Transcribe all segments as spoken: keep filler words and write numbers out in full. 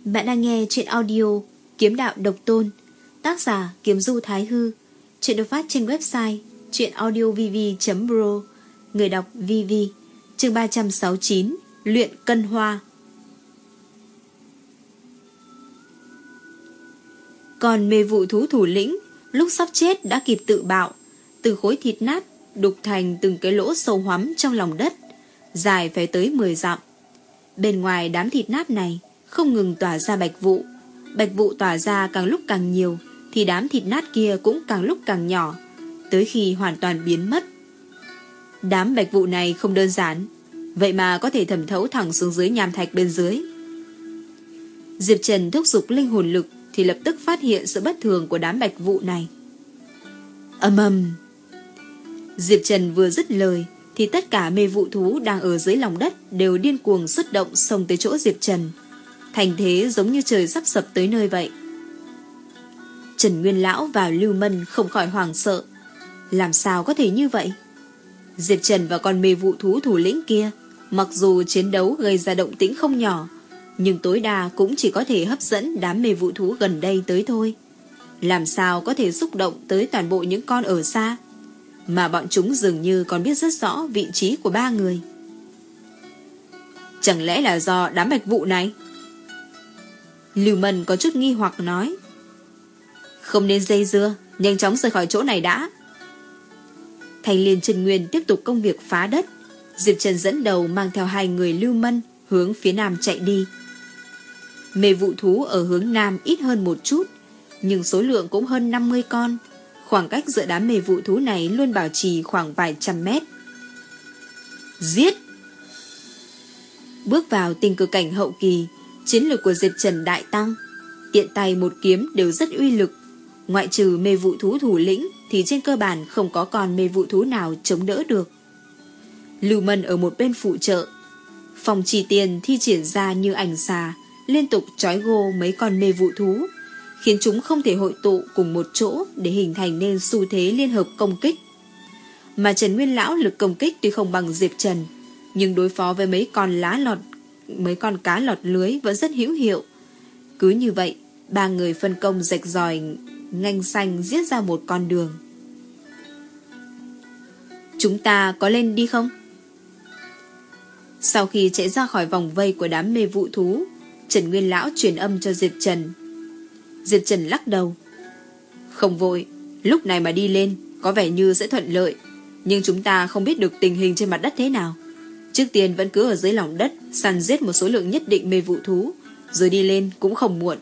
Bạn đang nghe truyện audio Kiếm Đạo Độc Tôn, tác giả Kiếm Du Thái Hư. Truyện được phát trên website truyện audio v v chấm pro. Người đọc vê vê. Chương ba trăm sáu mươi chín, Luyện Cân Hoa. Còn mê vụ thú thủ lĩnh lúc sắp chết đã kịp tự bạo, từ khối thịt nát đục thành từng cái lỗ sâu hoắm trong lòng đất, dài phải tới mười dặm. Bên ngoài đám thịt nát này không ngừng tỏa ra bạch vụ. Bạch vụ tỏa ra càng lúc càng nhiều, thì đám thịt nát kia cũng càng lúc càng nhỏ, tới khi hoàn toàn biến mất. Đám bạch vụ này không đơn giản, vậy mà có thể thẩm thấu thẳng xuống dưới nham thạch bên dưới. Diệp Trần thúc giục linh hồn lực thì lập tức phát hiện sự bất thường của đám bạch vụ này. Ầm ầm. Diệp Trần vừa dứt lời thì tất cả mê vụ thú đang ở dưới lòng đất đều điên cuồng xuất động xông tới chỗ Diệp Trần, thành thế giống như trời sắp sập tới nơi vậy. Trần Nguyên Lão và Lưu Mân không khỏi hoảng sợ. Làm sao có thể như vậy? Diệp Trần và con mê vụ thú thủ lĩnh kia, mặc dù chiến đấu gây ra động tĩnh không nhỏ, nhưng tối đa cũng chỉ có thể hấp dẫn đám mê vụ thú gần đây tới thôi. Làm sao có thể xúc động tới toàn bộ những con ở xa? Mà bọn chúng dường như còn biết rất rõ vị trí của ba người. Chẳng lẽ là do đám bạch vụ này? Lưu Mân có chút nghi hoặc nói. Không nên dây dưa, nhanh chóng rời khỏi chỗ này đã. Thanh Liên Chân Nguyên tiếp tục công việc phá đất. Diệp Trần dẫn đầu mang theo hai người Lưu Mân hướng phía nam chạy đi. Mê vụ thú ở hướng nam ít hơn một chút, nhưng số lượng cũng hơn năm mươi con. Khoảng cách giữa đám mê vụ thú này luôn bảo trì khoảng vài trăm mét. Giết! Bước vào tình cờ cảnh hậu kỳ, chiến lược của Diệp Trần đại tăng. Tiện tay một kiếm đều rất uy lực. Ngoại trừ mê vụ thú thủ lĩnh thì trên cơ bản không có con mê vụ thú nào chống đỡ được. Lưu Mân ở một bên phụ trợ. Phòng trì tiền thi triển ra như ảnh xà, liên tục trói gô mấy con mê vụ thú, khiến chúng không thể hội tụ cùng một chỗ để hình thành nên xu thế liên hợp công kích. Mà Trần Nguyên Lão lực công kích tuy không bằng Diệp Trần, nhưng đối phó với mấy con lá lọt, mấy con cá lọt lưới vẫn rất hữu hiệu. Cứ như vậy, ba người phân công rạch ròi nganh xanh giết ra một con đường. Chúng ta có lên đi không? Sau khi chạy ra khỏi vòng vây của đám mê vụ thú, Trần Nguyên Lão truyền âm cho Diệp Trần. Diệp Trần lắc đầu. Không vội, lúc này mà đi lên có vẻ như sẽ thuận lợi, nhưng chúng ta không biết được tình hình trên mặt đất thế nào. Trước tiên vẫn cứ ở dưới lòng đất săn giết một số lượng nhất định mê vụ thú, rồi đi lên cũng không muộn.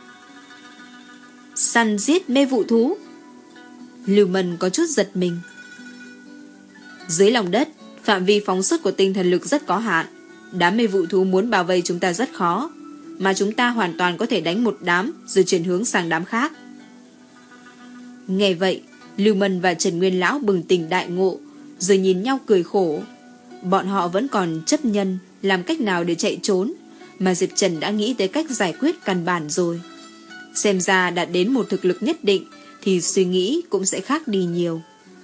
Săn giết mê vụ thú? Lưu Mân có chút giật mình. Dưới lòng đất, phạm vi phóng xuất của tinh thần lực rất có hạn. Đám mê vụ thú muốn bảo vệ chúng ta rất khó, mà chúng ta hoàn toàn có thể đánh một đám rồi chuyển hướng sang đám khác. Nghe vậy, Lưu Mân và Trần Nguyên Lão bừng tỉnh đại ngộ, rồi nhìn nhau cười khổ. Bọn họ vẫn còn chấp nhân làm cách nào để chạy trốn, mà Diệp Trần đã nghĩ tới cách giải quyết căn bản rồi. Xem ra đạt đến một thực lực nhất định thì suy nghĩ cũng sẽ khác đi nhiều.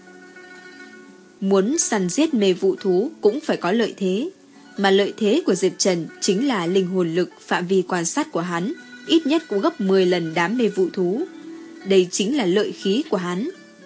Muốn săn giết mê vụ thú cũng phải có lợi thế, mà lợi thế của Diệp Trần chính là linh hồn lực, phạm vi quan sát của hắn ít nhất cũng gấp mười lần đám mê vụ thú. Đây chính là lợi khí của hắn.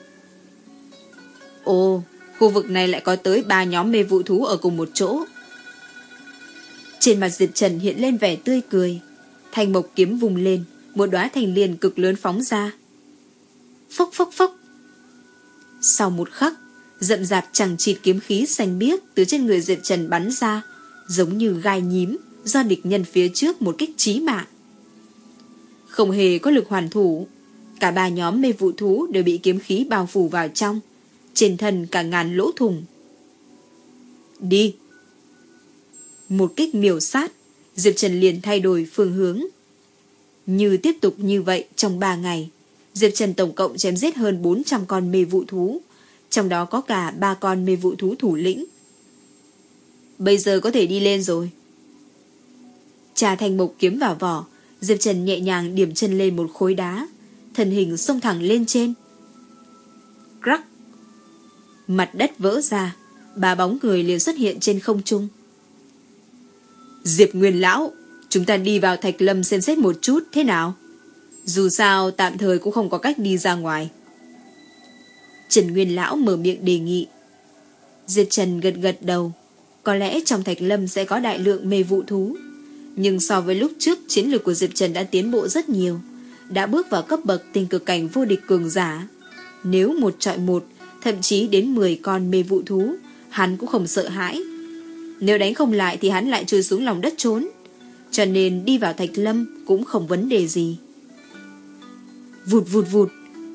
Ồ, khu vực này lại có tới ba nhóm mê vụ thú ở cùng một chỗ. Trên mặt Diệp Trần hiện lên vẻ tươi cười. Thanh mộc kiếm vùng lên, một đóa thành liên cực lớn phóng ra. Phốc phốc phốc. Sau một khắc, rậm rạp chằng chịt kiếm khí xanh biếc từ trên người Diệp Trần bắn ra, giống như gai nhím do địch nhân phía trước một kích chí mạng. Không hề có lực hoàn thủ, cả ba nhóm mê vụ thú đều bị kiếm khí bao phủ vào trong, trên thân cả ngàn lỗ thủng. Đi! Một kích miểu sát, Diệp Trần liền thay đổi phương hướng. Như tiếp tục như vậy trong ba ngày, Diệp Trần tổng cộng chém giết hơn bốn trăm con mê vụ thú, trong đó có cả ba con mê vụ thú thủ lĩnh. Bây giờ có thể đi lên rồi. Trà thanh mộc kiếm vào vỏ, Diệp Trần nhẹ nhàng điểm chân lên một khối đá, thân hình xông thẳng lên trên. Crack! Mặt đất vỡ ra, ba bóng người liền xuất hiện trên không trung. Diệp Nguyên Lão, Chúng ta đi vào Thạch Lâm xem xét một chút thế nào? Dù sao tạm thời cũng không có cách đi ra ngoài. Trần Nguyên Lão mở miệng đề nghị. Diệp Trần gật gật đầu. Có lẽ trong Thạch Lâm sẽ có đại lượng mê vụ thú. Nhưng so với lúc trước, chiến lược của Diệp Trần đã tiến bộ rất nhiều, đã bước vào cấp bậc tinh cực cảnh vô địch cường giả. Nếu một trọi một, thậm chí đến mười con mê vụ thú, hắn cũng không sợ hãi. Nếu đánh không lại thì hắn lại chui xuống lòng đất trốn. Cho nên đi vào Thạch Lâm cũng không vấn đề gì. Vụt vụt vụt.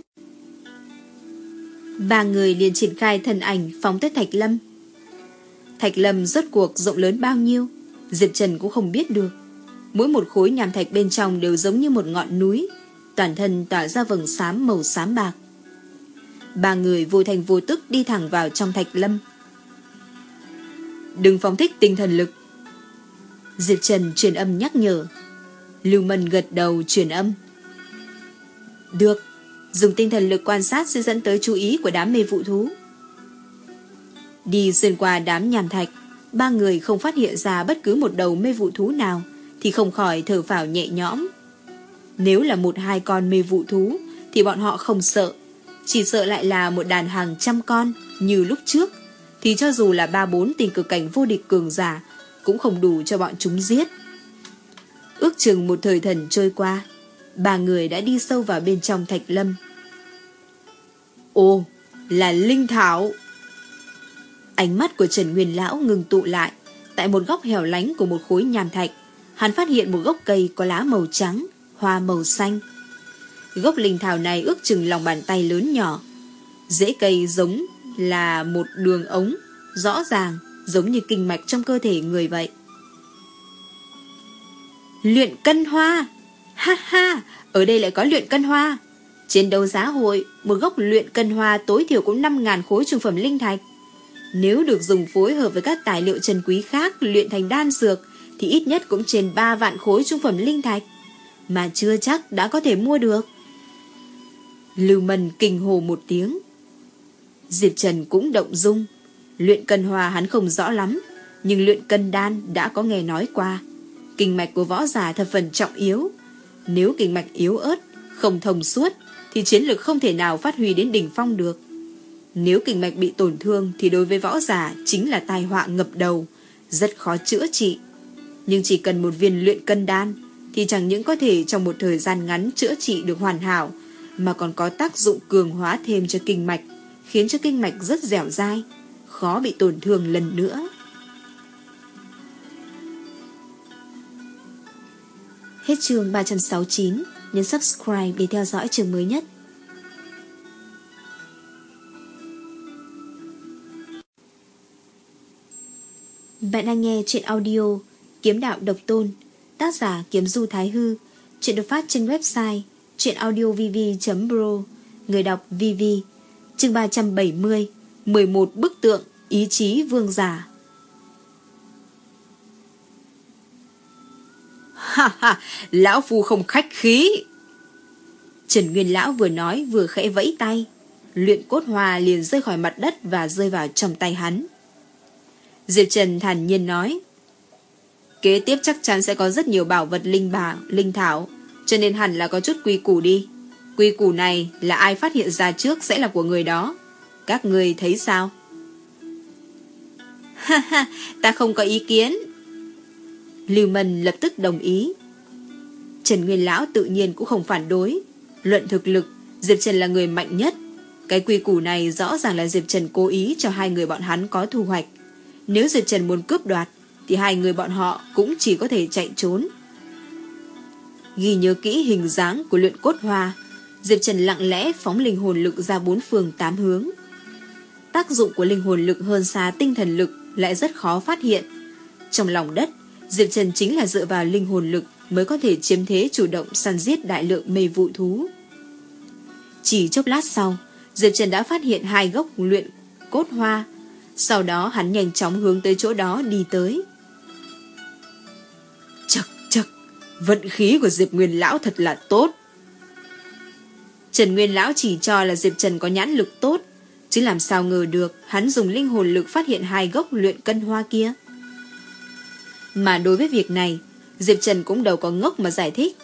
Ba người liền triển khai thân ảnh phóng tới Thạch Lâm. Thạch Lâm rốt cuộc rộng lớn bao nhiêu, Diệp Trần cũng không biết được. Mỗi một khối nham thạch bên trong đều giống như một ngọn núi, toàn thân tỏa ra vầng xám màu xám bạc. Ba người vô thành vô tức đi thẳng vào trong Thạch Lâm. Đừng phóng thích tinh thần lực. Diệp Trần truyền âm nhắc nhở. Lưu Mân gật đầu truyền âm. Được, dùng tinh thần lực quan sát sẽ dẫn tới chú ý của đám mê vụ thú. Đi xuyên qua đám nham thạch, ba người không phát hiện ra bất cứ một đầu mê vụ thú nào thì không khỏi thở phào nhẹ nhõm. Nếu là một hai con mê vụ thú thì bọn họ không sợ, chỉ sợ lại là một đàn hàng trăm con như lúc trước thì cho dù là ba bốn tinh cực cảnh vô địch cường giả cũng không đủ cho bọn chúng giết. Ước chừng một thời thần trôi qua, ba người đã đi sâu vào bên trong Thạch Lâm. Ồ, là linh thảo. Ánh mắt của Trần Nguyên Lão ngừng tụ lại. Tại một góc hẻo lánh của một khối nham thạch, hắn phát hiện một gốc cây có lá màu trắng, hoa màu xanh. Gốc linh thảo này ước chừng lòng bàn tay lớn nhỏ. Rễ cây giống là một đường ống, rõ ràng giống như kinh mạch trong cơ thể người vậy. Luyện cân hoa. Ha ha, ở đây lại có luyện cân hoa. Trên đấu giá hội, một gốc luyện cân hoa tối thiểu cũng năm ngàn khối trung phẩm linh thạch. Nếu được dùng phối hợp với các tài liệu trân quý khác luyện thành đan dược thì ít nhất cũng trên ba vạn khối trung phẩm linh thạch, mà chưa chắc đã có thể mua được. Lưu Mân kinh hồ một tiếng. Diệp Trần cũng động dung. Luyện cân hoa hắn không rõ lắm, nhưng luyện cân đan đã có nghe nói qua. Kinh mạch của võ giả thập phần trọng yếu. Nếu kinh mạch yếu ớt, không thông suốt thì chiến lực không thể nào phát huy đến đỉnh phong được. Nếu kinh mạch bị tổn thương thì đối với võ giả chính là tai họa ngập đầu, rất khó chữa trị. Nhưng chỉ cần một viên luyện cân đan thì chẳng những có thể trong một thời gian ngắn chữa trị được hoàn hảo, mà còn có tác dụng cường hóa thêm cho kinh mạch, khiến cho kinh mạch rất dẻo dai, khó bị tổn thương lần nữa. Hết chương ba trăm sáu mươi chín, nhấn subscribe để theo dõi chương mới nhất. Bạn đang nghe truyện audio Kiếm Đạo Độc Tôn, tác giả Kiếm Du Thái Hư. Truyện được phát trên website truyệnaudiovv chấm pro, người đọc vê vê. Chương ba trăm bảy mươi, mười một bức tượng ý chí vương giả. Ha ha, lão phu không khách khí. Trần Nguyên Lão vừa nói vừa khẽ vẫy tay, luyện cốt hoa liền rơi khỏi mặt đất và rơi vào trong tay hắn. Diệp Trần thản nhiên nói, kế tiếp chắc chắn sẽ có rất nhiều bảo vật linh bảo, linh thảo, cho nên hẳn là có chút quy củ đi. Quy củ này là ai phát hiện ra trước sẽ là của người đó. Các người thấy sao? Ha ha, ta không có ý kiến. Lưu Mân lập tức đồng ý. Trần Nguyên Lão tự nhiên cũng không phản đối. Luận thực lực, Diệp Trần là người mạnh nhất. Cái quy củ này rõ ràng là Diệp Trần cố ý cho hai người bọn hắn có thu hoạch. Nếu Diệp Trần muốn cướp đoạt thì hai người bọn họ cũng chỉ có thể chạy trốn. Ghi nhớ kỹ hình dáng của luyện cốt hoa, Diệp Trần lặng lẽ phóng linh hồn lực ra bốn phương tám hướng. Tác dụng của linh hồn lực hơn xa tinh thần lực lại rất khó phát hiện. Trong lòng đất, Diệp Trần chính là dựa vào linh hồn lực mới có thể chiếm thế chủ động săn giết đại lượng mê vụ thú. Chỉ chốc lát sau, Diệp Trần đã phát hiện hai gốc luyện cốt hoa. Sau đó hắn nhanh chóng hướng tới chỗ đó đi tới. Chậc chậc, vận khí của Diệp Nguyên Lão thật là tốt. Trần Nguyên Lão chỉ cho là Diệp Trần có nhãn lực tốt, chứ làm sao ngờ được hắn dùng linh hồn lực phát hiện hai gốc luyện cân hoa kia. Mà đối với việc này, Diệp Trần cũng đâu có ngốc mà giải thích.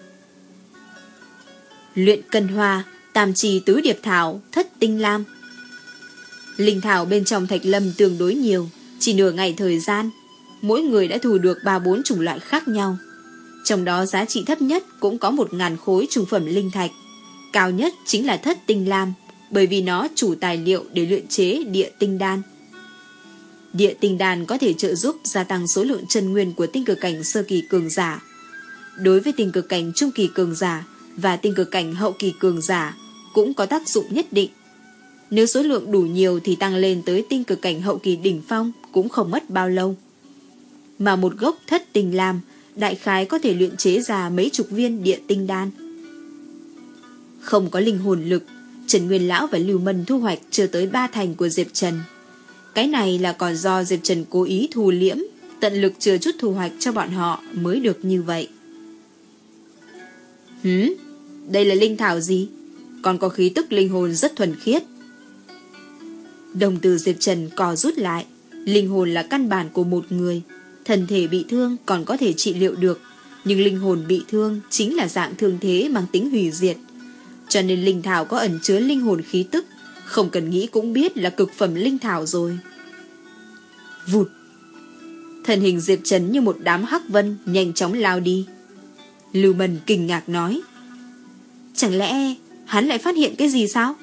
Luyện cân hoa, tam trì tứ điệp thảo, thất tinh lam. Linh thảo bên trong Thạch Lâm tương đối nhiều, chỉ nửa ngày thời gian, mỗi người đã thu được ba bốn chủng loại khác nhau. Trong đó giá trị thấp nhất cũng có một ngàn khối trung phẩm linh thạch, cao nhất chính là thất tinh lam, bởi vì nó chủ tài liệu để luyện chế địa tinh đan. Địa tinh đan có thể trợ giúp gia tăng số lượng chân nguyên của tinh cực cảnh sơ kỳ cường giả. Đối với tinh cực cảnh trung kỳ cường giả và tinh cực cảnh hậu kỳ cường giả cũng có tác dụng nhất định. Nếu số lượng đủ nhiều thì tăng lên tới tinh cực cảnh hậu kỳ đỉnh phong cũng không mất bao lâu. Mà một gốc thất tinh lam đại khái có thể luyện chế ra mấy chục viên địa tinh đan. Không có linh hồn lực, Trần Nguyên Lão và Lưu Mân thu hoạch chưa tới ba thành của Diệp Trần. Cái này là còn do Diệp Trần cố ý thu liễm, tận lực chưa chút thu hoạch cho bọn họ mới được như vậy. Hứ, đây là linh thảo gì? Còn có khí tức linh hồn rất thuần khiết. Đồng tử Diệp Trần co rút lại. Linh hồn là căn bản của một người. Thân thể bị thương còn có thể trị liệu được, nhưng linh hồn bị thương chính là dạng thương thế mang tính hủy diệt. Cho nên linh thảo có ẩn chứa linh hồn khí tức, không cần nghĩ cũng biết là cực phẩm linh thảo rồi. Vụt! Thân hình Diệp Trần như một đám hắc vân nhanh chóng lao đi. Lưu Mân kinh ngạc nói: chẳng lẽ hắn lại phát hiện cái gì sao?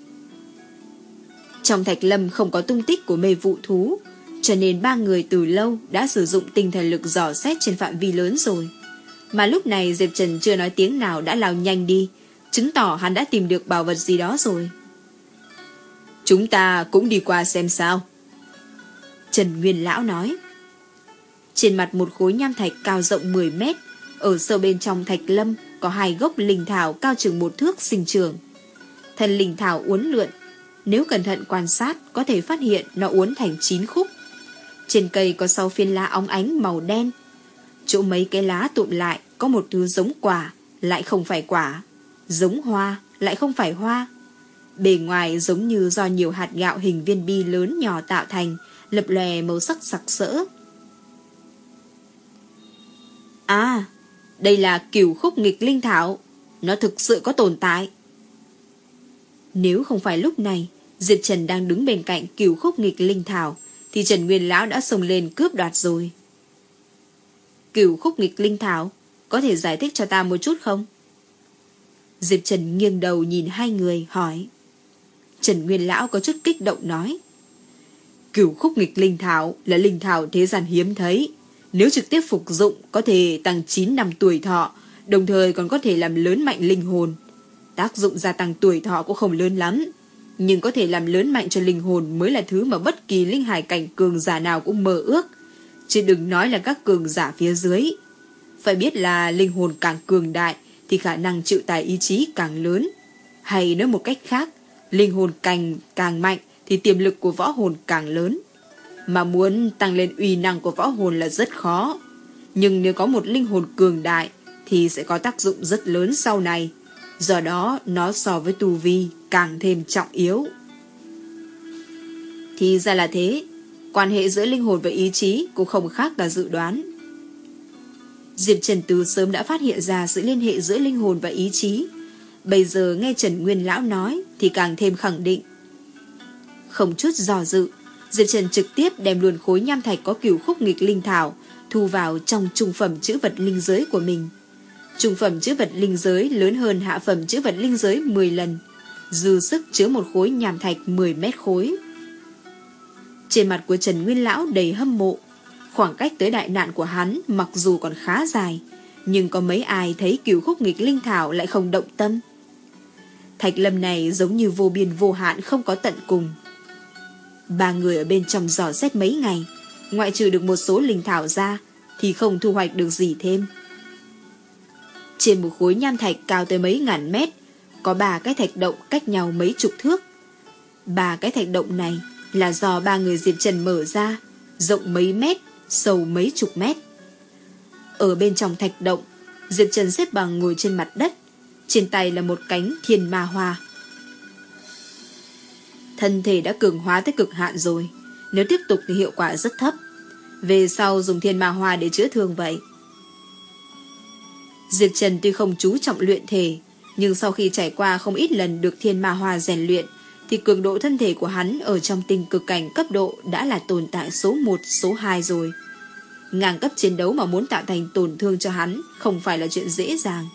Trong Thạch Lâm không có tung tích của mê vụ thú, cho nên ba người từ lâu đã sử dụng tinh thần lực dò xét trên phạm vi lớn rồi. Mà lúc này Diệp Trần chưa nói tiếng nào đã lao nhanh đi, chứng tỏ hắn đã tìm được bảo vật gì đó rồi. Chúng ta cũng đi qua xem sao. Trần Nguyên Lão nói. Trên mặt một khối nham thạch cao rộng mười mét, ở sâu bên trong Thạch Lâm có hai gốc linh thảo cao chừng một thước sinh trưởng. Thân linh thảo uốn lượn, nếu cẩn thận quan sát có thể phát hiện nó uốn thành chín khúc. Trên cây có sáu phiến lá óng ánh màu đen. Chỗ mấy cái lá tụm lại có một thứ giống quả, lại không phải quả, giống hoa, lại không phải hoa. Bề ngoài giống như do nhiều hạt gạo hình viên bi lớn nhỏ tạo thành, lập lòe màu sắc sặc sỡ. À, đây là cửu khúc nghịch linh thảo, nó thực sự có tồn tại. Nếu không phải lúc này Diệp Trần đang đứng bên cạnh cửu khúc nghịch linh thảo thì Trần Nguyên Lão đã xông lên cướp đoạt rồi. Cửu khúc nghịch linh thảo, có thể giải thích cho ta một chút không? Diệp Trần nghiêng đầu nhìn hai người hỏi. Trần Nguyên Lão có chút kích động nói: Cửu khúc nghịch linh thảo là linh thảo thế gian hiếm thấy, nếu trực tiếp phục dụng có thể tăng chín năm tuổi thọ, đồng thời còn có thể làm lớn mạnh linh hồn. Tác dụng gia tăng tuổi thọ cũng không lớn lắm, nhưng có thể làm lớn mạnh cho linh hồn mới là thứ mà bất kỳ linh hải cảnh cường giả nào cũng mơ ước, chứ đừng nói là các cường giả phía dưới. Phải biết là linh hồn càng cường đại thì khả năng chịu tải ý chí càng lớn, hay nói một cách khác, linh hồn càng càng mạnh thì tiềm lực của võ hồn càng lớn. Mà muốn tăng lên uy năng của võ hồn là rất khó, nhưng nếu có một linh hồn cường đại thì sẽ có tác dụng rất lớn sau này. Do đó nó so với tu vi càng thêm trọng yếu. Thì ra là thế, quan hệ giữa linh hồn và ý chí cũng không khác là dự đoán. Diệp Trần từ sớm đã phát hiện ra sự liên hệ giữa linh hồn và ý chí, bây giờ nghe Trần Nguyên Lão nói thì càng thêm khẳng định. Không chút dò dự, Diệp Trần trực tiếp đem luôn khối nham thạch có cửu khúc nghịch linh thảo thu vào trong trung phẩm chữ vật linh giới của mình. Trung phẩm chữ vật linh giới lớn hơn hạ phẩm chữ vật linh giới mười lần, dư sức chứa một khối nham thạch mười mét khối. Trên mặt của Trần Nguyên Lão đầy hâm mộ. Khoảng cách tới đại nạn của hắn mặc dù còn khá dài, nhưng có mấy ai thấy cửu khúc nghịch linh thảo lại không động tâm. Thạch Lâm này giống như vô biên vô hạn không có tận cùng. Ba người ở bên trong dò xét mấy ngày, ngoại trừ được một số linh thảo ra thì không thu hoạch được gì thêm. Trên một khối nham thạch cao tới mấy ngàn mét, có ba cái thạch động cách nhau mấy chục thước. Ba cái thạch động này là do ba người Diệp Trần mở ra, rộng mấy mét, sâu mấy chục mét. Ở bên trong thạch động, Diệp Trần xếp bằng ngồi trên mặt đất, trên tay là một cánh thiên ma hoa. Thân thể đã cường hóa tới cực hạn rồi, nếu tiếp tục thì hiệu quả rất thấp. Về sau dùng thiên ma hoa để chữa thương vậy. Diệp Trần tuy không chú trọng luyện thể, nhưng sau khi trải qua không ít lần được thiên ma hoa rèn luyện, thì cường độ thân thể của hắn ở trong tinh cực cảnh cấp độ đã là tồn tại số một, số hai rồi. Ngang cấp chiến đấu mà muốn tạo thành tổn thương cho hắn không phải là chuyện dễ dàng.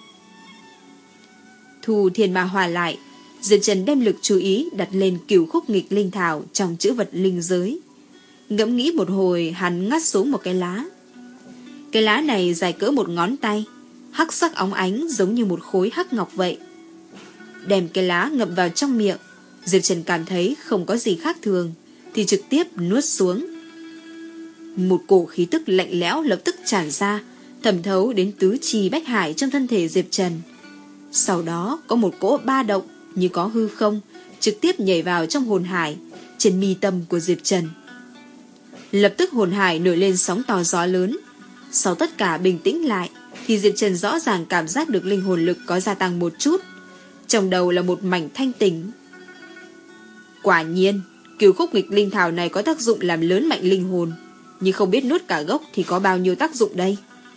Thu thiên ma hoa lại, Diệp Trần đem lực chú ý đặt lên cửu khúc nghịch linh thảo trong chữ vật linh giới. Ngẫm nghĩ một hồi, hắn ngắt xuống một cái lá. Cái lá này dài cỡ một ngón tay, hắc sắc óng ánh giống như một khối hắc ngọc vậy. Đem cái lá ngậm vào trong miệng, Diệp Trần cảm thấy không có gì khác thường, thì trực tiếp nuốt xuống. Một cổ khí tức lạnh lẽo lập tức tràn ra, thẩm thấu đến tứ chi bách hải trong thân thể Diệp Trần. Sau đó có một cỗ ba động như có hư không trực tiếp nhảy vào trong hồn hải trên mi tâm của Diệp Trần. Lập tức hồn hải nổi lên sóng to gió lớn. Sau tất cả bình tĩnh lại, thì Diệp Trần rõ ràng cảm giác được linh hồn lực có gia tăng một chút. Trong đầu là một mảnh thanh tỉnh. Quả nhiên, cửu khúc nghịch linh thảo này có tác dụng làm lớn mạnh linh hồn, nhưng không biết nuốt cả gốc thì có bao nhiêu tác dụng đây.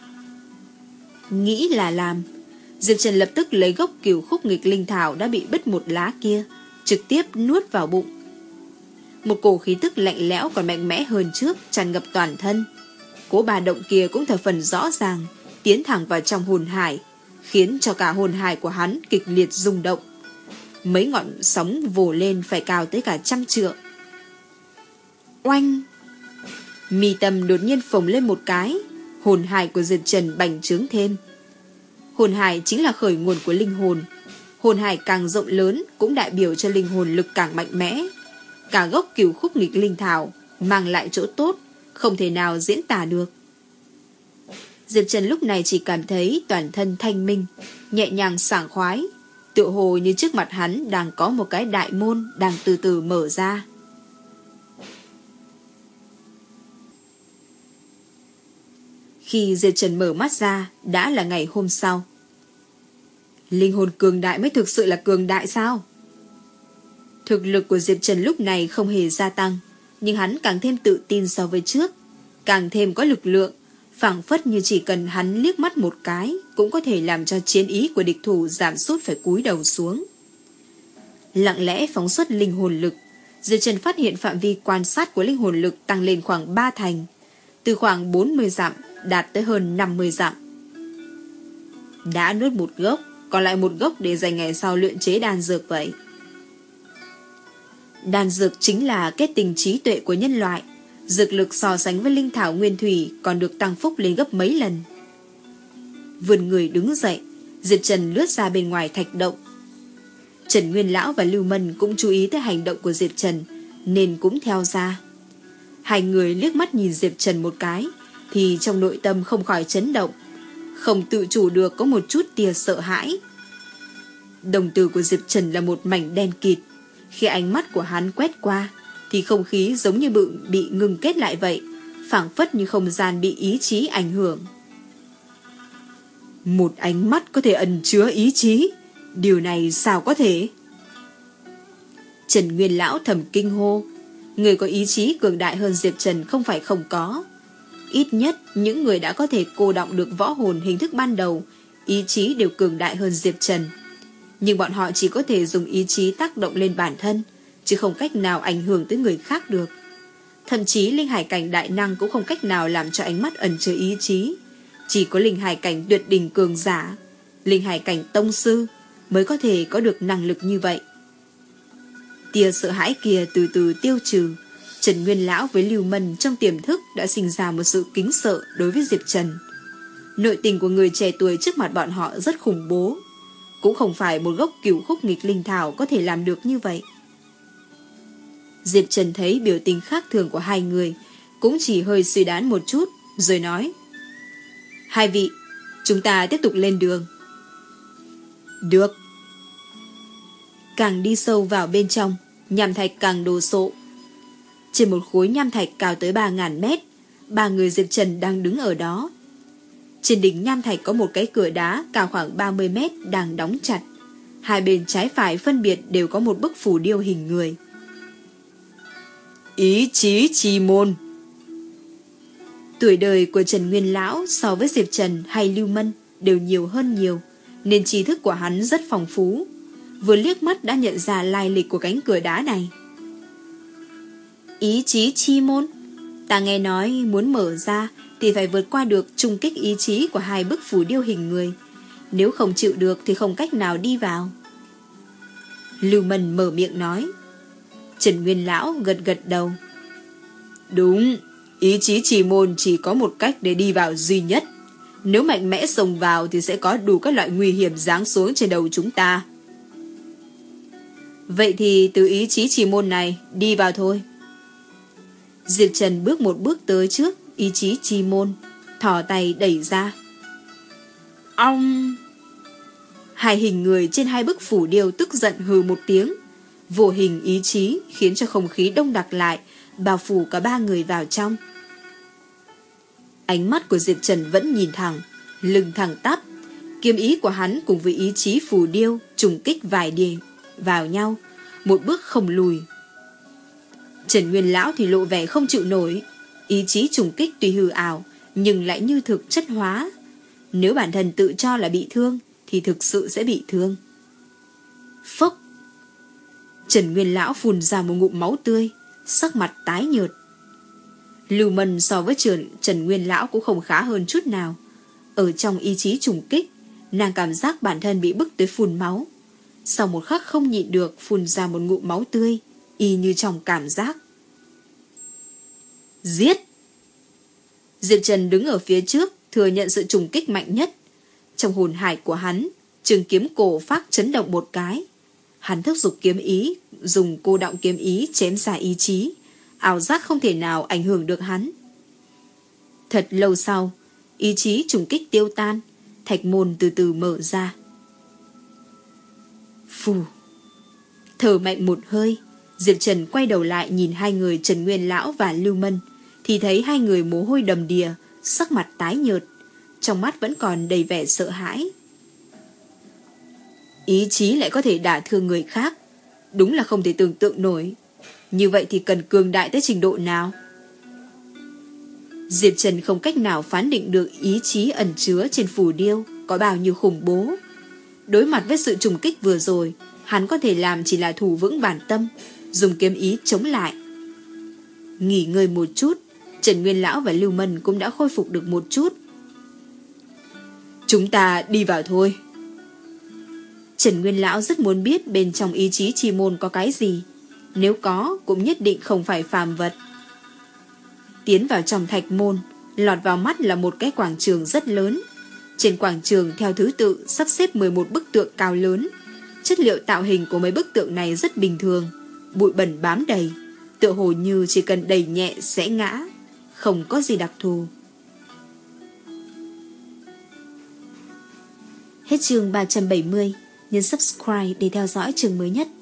Nghĩ là làm, Diệp Trần lập tức lấy gốc cửu khúc nghịch linh thảo đã bị bứt một lá kia, trực tiếp nuốt vào bụng. Một cổ khí tức lạnh lẽo còn mạnh mẽ hơn trước tràn ngập toàn thân. Cố bà động kia cũng thập phần rõ ràng, tiến thẳng vào trong hồn hải, khiến cho cả hồn hải của hắn kịch liệt rung động. Mấy ngọn sóng vồ lên phải cao tới cả trăm trượng. Oanh! Mi tâm đột nhiên phồng lên một cái, hồn hải của Diệp Trần bành trướng thêm. Hồn hải chính là khởi nguồn của linh hồn. Hồn hải càng rộng lớn cũng đại biểu cho linh hồn lực càng mạnh mẽ. Cả gốc cửu khúc nghịch linh thảo mang lại chỗ tốt, không thể nào diễn tả được. Diệp Trần lúc này chỉ cảm thấy toàn thân thanh minh, nhẹ nhàng sảng khoái, tựa hồ như trước mặt hắn đang có một cái đại môn đang từ từ mở ra. Khi Diệp Trần mở mắt ra, đã là ngày hôm sau. Linh hồn cường đại mới thực sự là cường đại sao? Thực lực của Diệp Trần lúc này không hề gia tăng, nhưng hắn càng thêm tự tin so với trước, càng thêm có lực lượng, phảng phất như chỉ cần hắn liếc mắt một cái cũng có thể làm cho chiến ý của địch thủ giảm sút phải cúi đầu xuống. Lặng lẽ phóng xuất linh hồn lực, Diệp Trần phát hiện phạm vi quan sát của linh hồn lực tăng lên khoảng ba thành, từ khoảng bốn mươi dặm đạt tới hơn năm mươi dặm. Đã nuốt một gốc, còn lại một gốc để dành ngày sau luyện chế đan dược vậy. Đan dược chính là kết tinh trí tuệ của nhân loại, dược lực so sánh với linh thảo nguyên thủy còn được tăng phúc lên gấp mấy lần. Vươn người đứng dậy, Diệp Trần lướt ra bên ngoài thạch động. Trần Nguyên Lão và Lưu Mân cũng chú ý tới hành động của Diệp Trần, nên cũng theo ra. Hai người liếc mắt nhìn Diệp Trần một cái, thì trong nội tâm không khỏi chấn động, không tự chủ được có một chút tia sợ hãi. Đồng tử của Diệp Trần là một mảnh đen kịt, khi ánh mắt của hắn quét qua, thì không khí giống như bị, bị ngừng kết lại vậy, phảng phất như không gian bị ý chí ảnh hưởng. Một ánh mắt có thể ẩn chứa ý chí, điều này sao có thể? Trần Nguyên Lão thầm kinh hô, người có ý chí cường đại hơn Diệp Trần không phải không có. Ít nhất những người đã có thể cô đọng được võ hồn hình thức ban đầu, ý chí đều cường đại hơn Diệp Trần. Nhưng bọn họ chỉ có thể dùng ý chí tác động lên bản thân, chứ không cách nào ảnh hưởng tới người khác được. Thậm chí linh hải cảnh đại năng cũng không cách nào làm cho ánh mắt ẩn chứa ý chí. Chỉ có linh hải cảnh tuyệt đỉnh cường giả, linh hải cảnh tông sư mới có thể có được năng lực như vậy. Tia sợ hãi kia từ từ tiêu trừ, Trần Nguyên Lão với Lưu Mân trong tiềm thức đã sinh ra một sự kính sợ đối với Diệp Trần. Nội tình của người trẻ tuổi trước mặt bọn họ rất khủng bố, cũng không phải một gốc cửu khúc nghịch linh thảo có thể làm được như vậy. Diệp Trần thấy biểu tình khác thường của hai người, cũng chỉ hơi suy đoán một chút, rồi nói: hai vị, chúng ta tiếp tục lên đường. Được. Càng đi sâu vào bên trong, nham thạch càng đồ sộ. Trên một khối nham thạch cao tới ba ngàn mét, ba người Diệp Trần đang đứng ở đó. Trên đỉnh nham thạch có một cái cửa đá cao khoảng ba mươi mét đang đóng chặt. Hai bên trái phải phân biệt đều có một bức phù điêu hình người. Ý chí chi môn. Tuổi đời của Trần Nguyên Lão so với Diệp Trần hay Lưu Mân đều nhiều hơn nhiều, nên tri thức của hắn rất phong phú. Vừa liếc mắt đã nhận ra lai lịch của cánh cửa đá này. Ý chí chi môn. Ta nghe nói muốn mở ra thì phải vượt qua được trùng kích ý chí của hai bức phù điêu hình người. Nếu không chịu được thì không cách nào đi vào. Lưu Mân mở miệng nói. Trần Nguyên Lão gật gật đầu. Đúng, ý chí chi môn chỉ có một cách để đi vào duy nhất. Nếu mạnh mẽ xông vào thì sẽ có đủ các loại nguy hiểm giáng xuống trên đầu chúng ta. Vậy thì từ ý chí chi môn này đi vào thôi. Diệp Trần bước một bước tới trước ý chí chi môn, thò tay đẩy ra. Ong! Hai hình người trên hai bức phủ điêu tức giận hừ một tiếng. Vô hình ý chí khiến cho không khí đông đặc lại, bao phủ cả ba người vào trong. Ánh mắt của Diệp Trần vẫn nhìn thẳng, lưng thẳng tắp. Kiếm ý của hắn cùng với ý chí phù điêu trùng kích vài điểm vào nhau, một bước không lùi. Trần Nguyên Lão thì lộ vẻ không chịu nổi. Ý chí trùng kích tuy hư ảo nhưng lại như thực chất hóa. Nếu bản thân tự cho là bị thương thì thực sự sẽ bị thương. Phốc! Trần Nguyên Lão phun ra một ngụm máu tươi, sắc mặt tái nhợt. Lưu Mân so với Trần, Trần Nguyên Lão cũng không khá hơn chút nào. Ở trong ý chí trùng kích, nàng cảm giác bản thân bị bức tới phun máu. Sau một khắc không nhịn được phun ra một ngụm máu tươi, y như trong cảm giác. Giết! Diệp Trần đứng ở phía trước, thừa nhận sự trùng kích mạnh nhất. Trong hồn hải của hắn, trường kiếm cổ phát chấn động một cái. Hắn thúc giục kiếm ý, dùng cô động kiếm ý chém ra ý chí. Ảo giác không thể nào ảnh hưởng được hắn. Thật lâu sau, ý chí trùng kích tiêu tan, thạch môn từ từ mở ra. Phù! Thở mạnh một hơi, Diệp Trần quay đầu lại nhìn hai người Trần Nguyên Lão và Lưu Mân, thì thấy hai người mồ hôi đầm đìa, sắc mặt tái nhợt, trong mắt vẫn còn đầy vẻ sợ hãi. Ý chí lại có thể đả thương người khác, đúng là không thể tưởng tượng nổi. Như vậy thì cần cường đại tới trình độ nào? Diệp Trần không cách nào phán định được ý chí ẩn chứa trên phù điêu có bao nhiêu khủng bố. Đối mặt với sự trùng kích vừa rồi, hắn có thể làm chỉ là thủ vững bản tâm, dùng kiếm ý chống lại. Nghỉ ngơi một chút, Trần Nguyên Lão và Lưu Mân cũng đã khôi phục được một chút. Chúng ta đi vào thôi. Trần Nguyên Lão rất muốn biết bên trong ý chí chi môn có cái gì. Nếu có, cũng nhất định không phải phàm vật. Tiến vào trong thạch môn, lọt vào mắt là một cái quảng trường rất lớn. Trên quảng trường theo thứ tự sắp xếp mười một bức tượng cao lớn. Chất liệu tạo hình của mấy bức tượng này rất bình thường, bụi bẩn bám đầy, tựa hồ như chỉ cần đẩy nhẹ sẽ ngã, không có gì đặc thù. Hết chương ba trăm bảy mươi, nhấn subscribe để theo dõi chương mới nhất.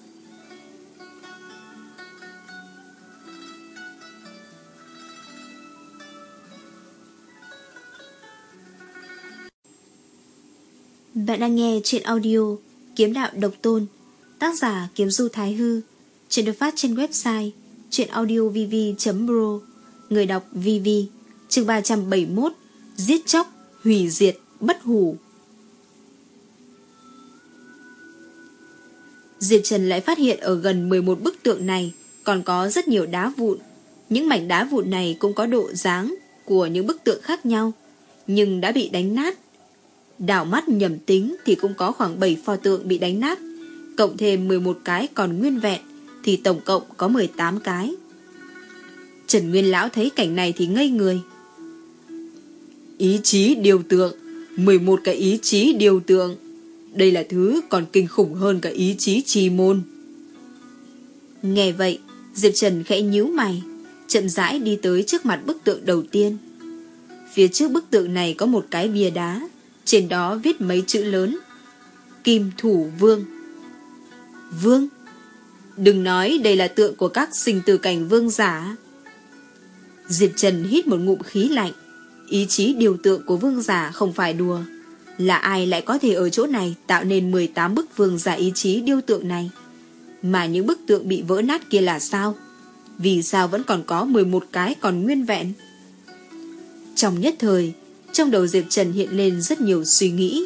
Bạn đang nghe truyện audio Kiếm Đạo Độc Tôn, tác giả Kiếm Du Thái Hư, truyện được phát trên website truyệnaudiovv chấm pro, người đọc vê vê. Chương ba trăm bảy mươi mốt, giết chóc, hủy diệt, bất hủ. Diệp Trần lại phát hiện ở gần mười một bức tượng này còn có rất nhiều đá vụn. Những mảnh đá vụn này cũng có độ dáng của những bức tượng khác nhau, nhưng đã bị đánh nát. Đảo mắt nhầm tính thì cũng có khoảng bảy pho tượng bị đánh nát, cộng thêm mười một cái còn nguyên vẹn thì tổng cộng có mười tám cái. Trần Nguyên Lão thấy cảnh này thì ngây người. Ý chí điều tượng, mười một cái ý chí điều tượng. Đây là thứ còn kinh khủng hơn cả ý chí chi môn. Nghe vậy, Diệp Trần khẽ nhíu mày, chậm rãi đi tới trước mặt bức tượng đầu tiên. Phía trước bức tượng này có một cái bia đá, trên đó viết mấy chữ lớn: Kim Thủ Vương. Vương? Đừng nói đây là tượng của các sinh tử cảnh vương giả. Diệp Trần hít một ngụm khí lạnh. Ý chí điều tượng của vương giả không phải đùa. Là ai lại có thể ở chỗ này tạo nên mười tám bức vương giả ý chí điêu tượng này? Mà những bức tượng bị vỡ nát kia là sao? Vì sao vẫn còn có mười một cái còn nguyên vẹn? Trong nhất thời, Trong đầu Diệp Trần hiện lên rất nhiều suy nghĩ.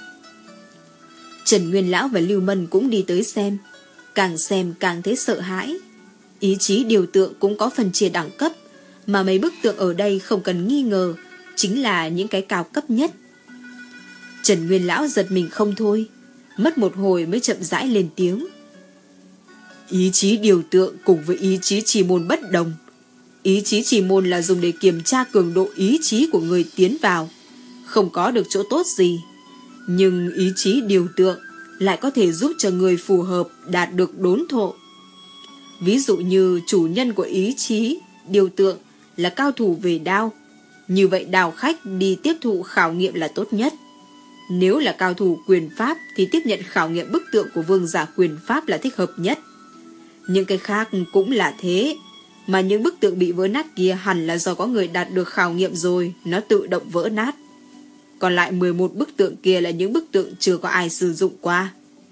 Trần Nguyên Lão và Lưu Mân cũng đi tới xem. Càng xem càng thấy sợ hãi. Ý chí điều tượng cũng có phần chia đẳng cấp, mà mấy bức tượng ở đây không cần nghi ngờ chính là những cái cao cấp nhất. Trần Nguyên Lão giật mình không thôi, mất một hồi mới chậm rãi lên tiếng. Ý chí điều tượng cùng với ý chí trì môn bất đồng. Ý chí trì môn là dùng để kiểm tra cường độ ý chí của người tiến vào, không có được chỗ tốt gì. Nhưng ý chí điều tượng lại có thể giúp cho người phù hợp đạt được đốn thộ. Ví dụ như chủ nhân của ý chí điều tượng là cao thủ về đao, như vậy đao khách đi tiếp thụ khảo nghiệm là tốt nhất. Nếu là cao thủ quyền pháp thì tiếp nhận khảo nghiệm bức tượng của vương giả quyền pháp là thích hợp nhất. Những cái khác cũng là thế, mà những bức tượng bị vỡ nát kia hẳn là do có người đạt được khảo nghiệm rồi, nó tự động vỡ nát. Còn lại mười một bức tượng kia là những bức tượng chưa có ai sử dụng qua.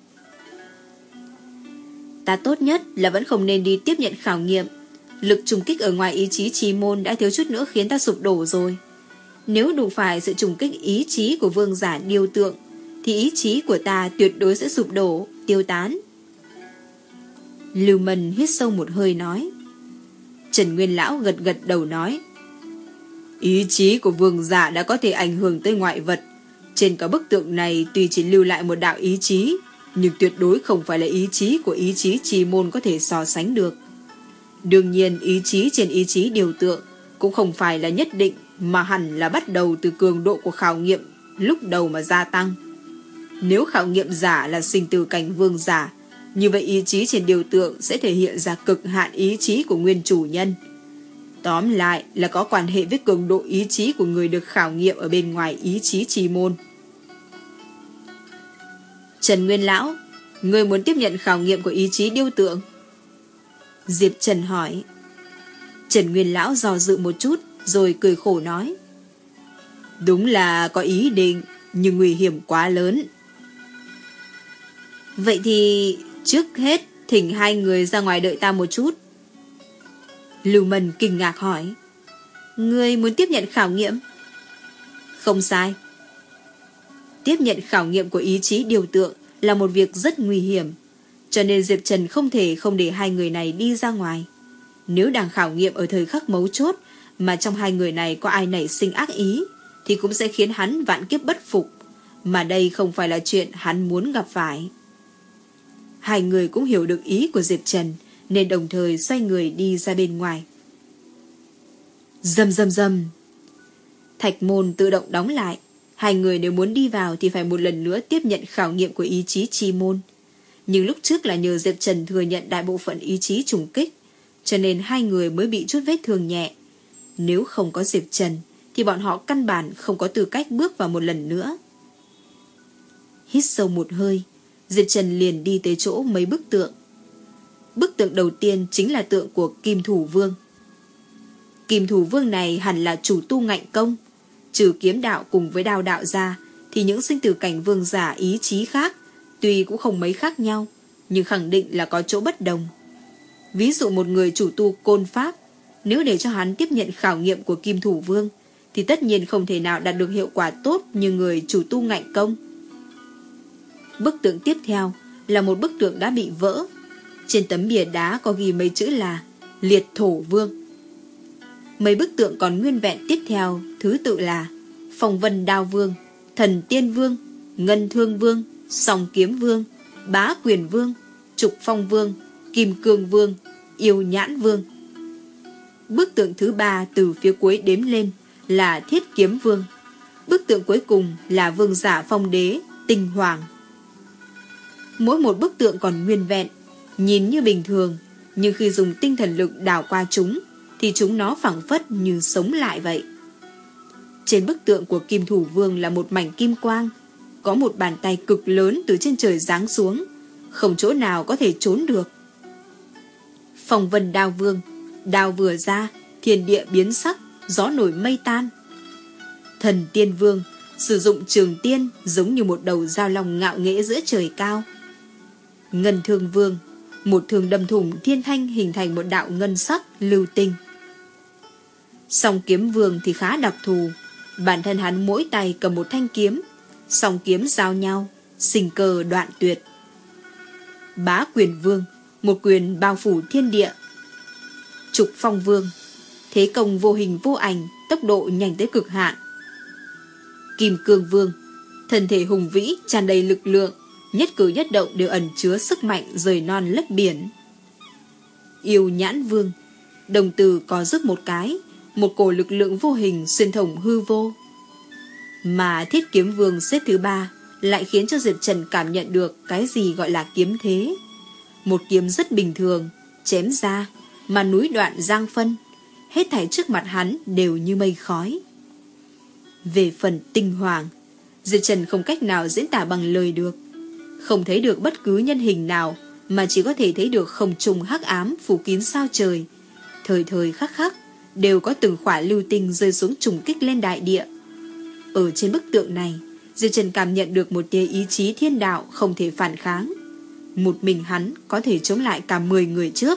Ta tốt nhất là vẫn không nên đi tiếp nhận khảo nghiệm. Lực trùng kích ở ngoài ý chí chi môn đã thiếu chút nữa khiến ta sụp đổ rồi. Nếu đụng phải sự trùng kích ý chí của vương giả điêu tượng, thì ý chí của ta tuyệt đối sẽ sụp đổ, tiêu tán. Lưu Mân hít sâu một hơi nói. Trần Nguyên Lão gật gật đầu nói. Ý chí của vương giả đã có thể ảnh hưởng tới ngoại vật. Trên cả bức tượng này tuy chỉ lưu lại một đạo ý chí, nhưng tuyệt đối không phải là ý chí của ý chí chi môn có thể so sánh được. Đương nhiên ý chí trên ý chí điều tượng cũng không phải là nhất định, mà hẳn là bắt đầu từ cường độ của khảo nghiệm lúc đầu mà gia tăng. Nếu khảo nghiệm giả là sinh tử cảnh vương giả, như vậy ý chí trên điều tượng sẽ thể hiện ra cực hạn ý chí của nguyên chủ nhân. Tóm lại là có quan hệ với cường độ ý chí của người được khảo nghiệm ở bên ngoài ý chí chi môn. Trần Nguyên Lão, người muốn tiếp nhận khảo nghiệm của ý chí điêu tượng? Diệp Trần hỏi. Trần Nguyên Lão dò dự một chút rồi cười khổ nói. Đúng là có ý định, nhưng nguy hiểm quá lớn. Vậy thì trước hết thỉnh hai người ra ngoài đợi ta một chút. Lưu Mân kinh ngạc hỏi. Ngươi muốn tiếp nhận khảo nghiệm? Không sai. Tiếp nhận khảo nghiệm của ý chí điều tượng là một việc rất nguy hiểm, cho nên Diệp Trần không thể không để hai người này đi ra ngoài. Nếu đang khảo nghiệm ở thời khắc mấu chốt mà trong hai người này có ai nảy sinh ác ý, thì cũng sẽ khiến hắn vạn kiếp bất phục, mà đây không phải là chuyện hắn muốn gặp phải. Hai người cũng hiểu được ý của Diệp Trần, nên đồng thời xoay người đi ra bên ngoài. Rầm rầm rầm. Thạch môn tự động đóng lại. Hai người nếu muốn đi vào thì phải một lần nữa tiếp nhận khảo nghiệm của ý chí chi môn. Nhưng lúc trước là nhờ Diệp Trần thừa nhận đại bộ phận ý chí trùng kích, cho nên hai người mới bị chút vết thương nhẹ. Nếu không có Diệp Trần thì bọn họ căn bản không có tư cách bước vào một lần nữa. Hít sâu một hơi, Diệp Trần liền đi tới chỗ mấy bức tượng. Bức tượng đầu tiên chính là tượng của Kim Thủ Vương. Kim Thủ Vương này hẳn là chủ tu ngạnh công. Trừ kiếm đạo cùng với đao đạo ra, thì những sinh tử cảnh vương giả ý chí khác tuy cũng không mấy khác nhau, nhưng khẳng định là có chỗ bất đồng. Ví dụ một người chủ tu côn pháp, nếu để cho hắn tiếp nhận khảo nghiệm của Kim Thủ Vương, thì tất nhiên không thể nào đạt được hiệu quả tốt như người chủ tu ngạnh công. Bức tượng tiếp theo là một bức tượng đã bị vỡ. Trên tấm bìa đá có ghi mấy chữ là Liệt Thổ Vương. Mấy bức tượng còn nguyên vẹn tiếp theo thứ tự là Phong Vân Đao Vương, Thần Tiên Vương, Ngân Thương Vương, Song Kiếm Vương, Bá Quyền Vương, Trục Phong Vương, Kim Cương Vương, Yêu Nhãn Vương. Bức tượng thứ ba từ phía cuối đếm lên là Thiết Kiếm Vương. Bức tượng cuối cùng là Vương giả Phong Đế Tinh Hoàng. Mỗi một bức tượng còn nguyên vẹn, nhìn như bình thường, nhưng khi dùng tinh thần lực đảo qua chúng thì chúng nó phảng phất như sống lại vậy. Trên bức tượng của Kim Thủ Vương là một mảnh kim quang, có một bàn tay cực lớn từ trên trời giáng xuống, không chỗ nào có thể trốn được. Phong Vân Đao Vương, đao vừa ra, thiên địa biến sắc, gió nổi mây tan. Thần Tiên Vương sử dụng trường tiên giống như một đầu dao long ngạo nghễ giữa trời cao. Ngân Thương Vương, một thương đâm thủng thiên thanh hình thành một đạo ngân sắc lưu tinh. Song Kiếm Vương thì khá đặc thù, Bản thân hắn mỗi tay cầm một thanh kiếm, song kiếm giao nhau, sinh cơ đoạn tuyệt. Bá Quyền Vương, một quyền bao phủ thiên địa. Trục Phong Vương, thế công vô hình vô ảnh, tốc độ nhanh tới cực hạn. Kim Cương Vương, thân thể hùng vĩ tràn đầy lực lượng, nhất cử nhất động đều ẩn chứa sức mạnh rời non lấp biển. Yêu Nhãn Vương, đồng tử có rước một cái, một cổ lực lượng vô hình xuyên thủng hư vô. Mà Thiết Kiếm Vương xếp thứ ba lại khiến cho Diệp Trần cảm nhận được cái gì gọi là kiếm thế. Một kiếm rất bình thường, chém ra, mà núi đoạn giang phân, hết thảy trước mặt hắn đều như mây khói. Về phần tinh hoàng, Diệp Trần không cách nào diễn tả bằng lời được. Không thấy được bất cứ nhân hình nào, mà chỉ có thể thấy được không trùng hắc ám phủ kín sao trời. Thời thời khắc khắc đều có từng khỏa lưu tinh rơi xuống trùng kích lên đại địa. Ở trên bức tượng này, Diệp Trần cảm nhận được một tia ý chí thiên đạo không thể phản kháng. Một mình hắn có thể chống lại cả mười người trước.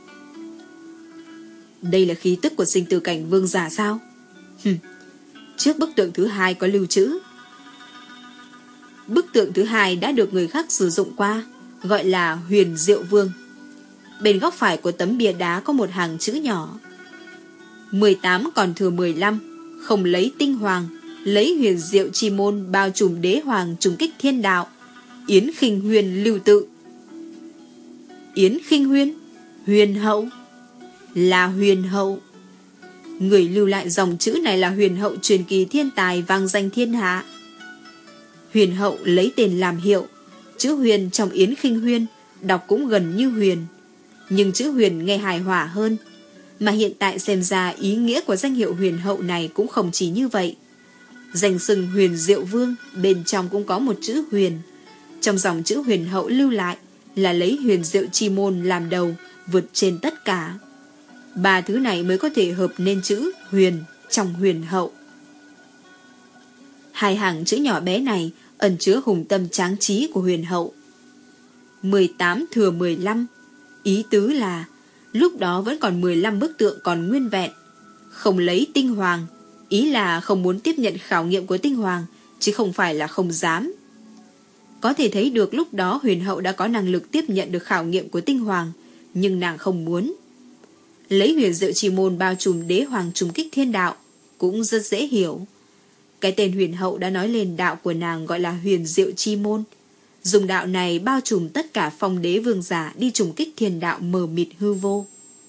Đây là khí tức của sinh tử cảnh vương giả sao? Hừm. Trước bức tượng thứ hai có lưu trữ. Bức tượng thứ hai đã được người khác sử dụng qua, gọi là Huyền Diệu Vương. Bên góc phải của tấm bia đá có một hàng chữ nhỏ: mười tám còn thừa mười lăm, không lấy tinh hoàng, lấy huyền diệu chi môn bao trùm đế hoàng trùng kích thiên đạo. Yến Khinh Huyên lưu tự. Yến Khinh Huyên, huyền hậu, là huyền hậu. Người lưu lại dòng chữ này là huyền hậu truyền kỳ thiên tài vang danh thiên hạ. Huyền hậu lấy tên làm hiệu, chữ huyền trong Yến Khinh Huyên đọc cũng gần như huyền, nhưng chữ huyền nghe hài hòa hơn. Mà hiện tại xem ra ý nghĩa của danh hiệu huyền hậu này cũng không chỉ như vậy. Danh xưng Huyền Diệu Vương bên trong cũng có một chữ huyền. Trong dòng chữ huyền hậu lưu lại là lấy huyền diệu chi môn làm đầu, vượt trên tất cả. Ba thứ này mới có thể hợp nên chữ huyền trong huyền hậu. Hai hàng chữ nhỏ bé này ẩn chứa hùng tâm tráng trí của huyền hậu. mười tám thừa mười lăm, ý tứ là lúc đó vẫn còn mười lăm bức tượng còn nguyên vẹn. Không lấy tinh hoàng, ý là không muốn tiếp nhận khảo nghiệm của tinh hoàng, chứ không phải là không dám. Có thể thấy được lúc đó huyền hậu đã có năng lực tiếp nhận được khảo nghiệm của tinh hoàng, nhưng nàng không muốn. Lấy huyền diệu chi môn bao trùm đế hoàng trùng kích thiên đạo cũng rất dễ hiểu. Cái tên huyền hậu đã nói lên đạo của nàng gọi là huyền diệu chi môn. Dùng đạo này bao trùm tất cả phong đế vương giả đi trùng kích thiên đạo mờ mịt hư vô.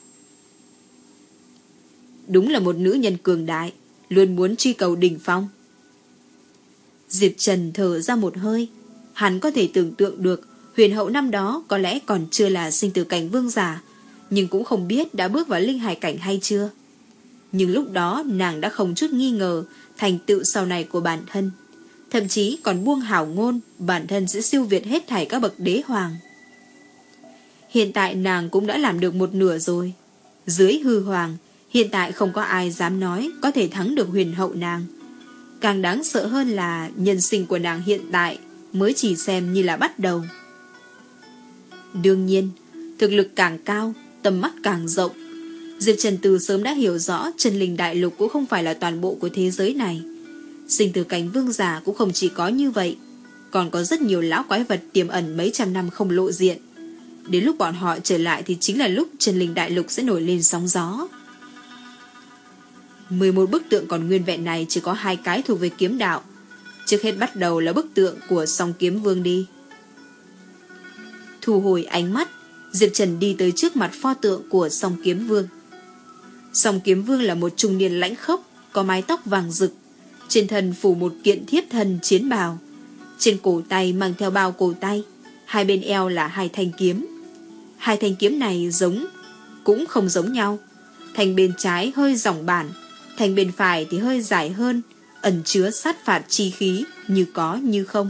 Đúng là một nữ nhân cường đại, luôn muốn truy cầu đỉnh phong. Diệp Trần thở ra một hơi. Hắn có thể tưởng tượng được huyền hậu năm đó có lẽ còn chưa là sinh tử cảnh vương giả, nhưng cũng không biết đã bước vào linh hải cảnh hay chưa. Nhưng lúc đó nàng đã không chút nghi ngờ thành tựu sau này của bản thân, thậm chí còn buông hảo ngôn bản thân sẽ siêu việt hết thảy các bậc đế hoàng. Hiện tại nàng cũng đã làm được một nửa rồi. Dưới hư hoàng, hiện tại không có ai dám nói có thể thắng được huyền hậu nàng. Càng đáng sợ hơn là nhân sinh của nàng hiện tại mới chỉ xem như là bắt đầu. Đương nhiên, thực lực càng cao, tầm mắt càng rộng. Diệp Trần từ sớm đã hiểu rõ chân linh đại lục cũng không phải là toàn bộ của thế giới này. Sinh tử cảnh vương giả cũng không chỉ có như vậy, còn có rất nhiều lão quái vật tiềm ẩn mấy trăm năm không lộ diện. Đến lúc bọn họ trở lại thì chính là lúc chân linh đại lục sẽ nổi lên sóng gió. mười một bức tượng còn nguyên vẹn này chỉ có hai cái thuộc về kiếm đạo. Trước hết bắt đầu là bức tượng của Song Kiếm Vương đi. Thu hồi ánh mắt, Diệp Trần đi tới trước mặt pho tượng của Song Kiếm Vương. Song Kiếm Vương là một trung niên lãnh khốc, có mái tóc vàng rực, trên thân phủ một kiện thiếp thân chiến bào, trên cổ tay mang theo bao cổ tay, hai bên eo là hai thanh kiếm. Hai thanh kiếm này giống cũng không giống nhau. Thanh bên trái hơi ròng bản, thanh bên phải thì hơi dài hơn, ẩn chứa sát phạt chi khí, như có như không.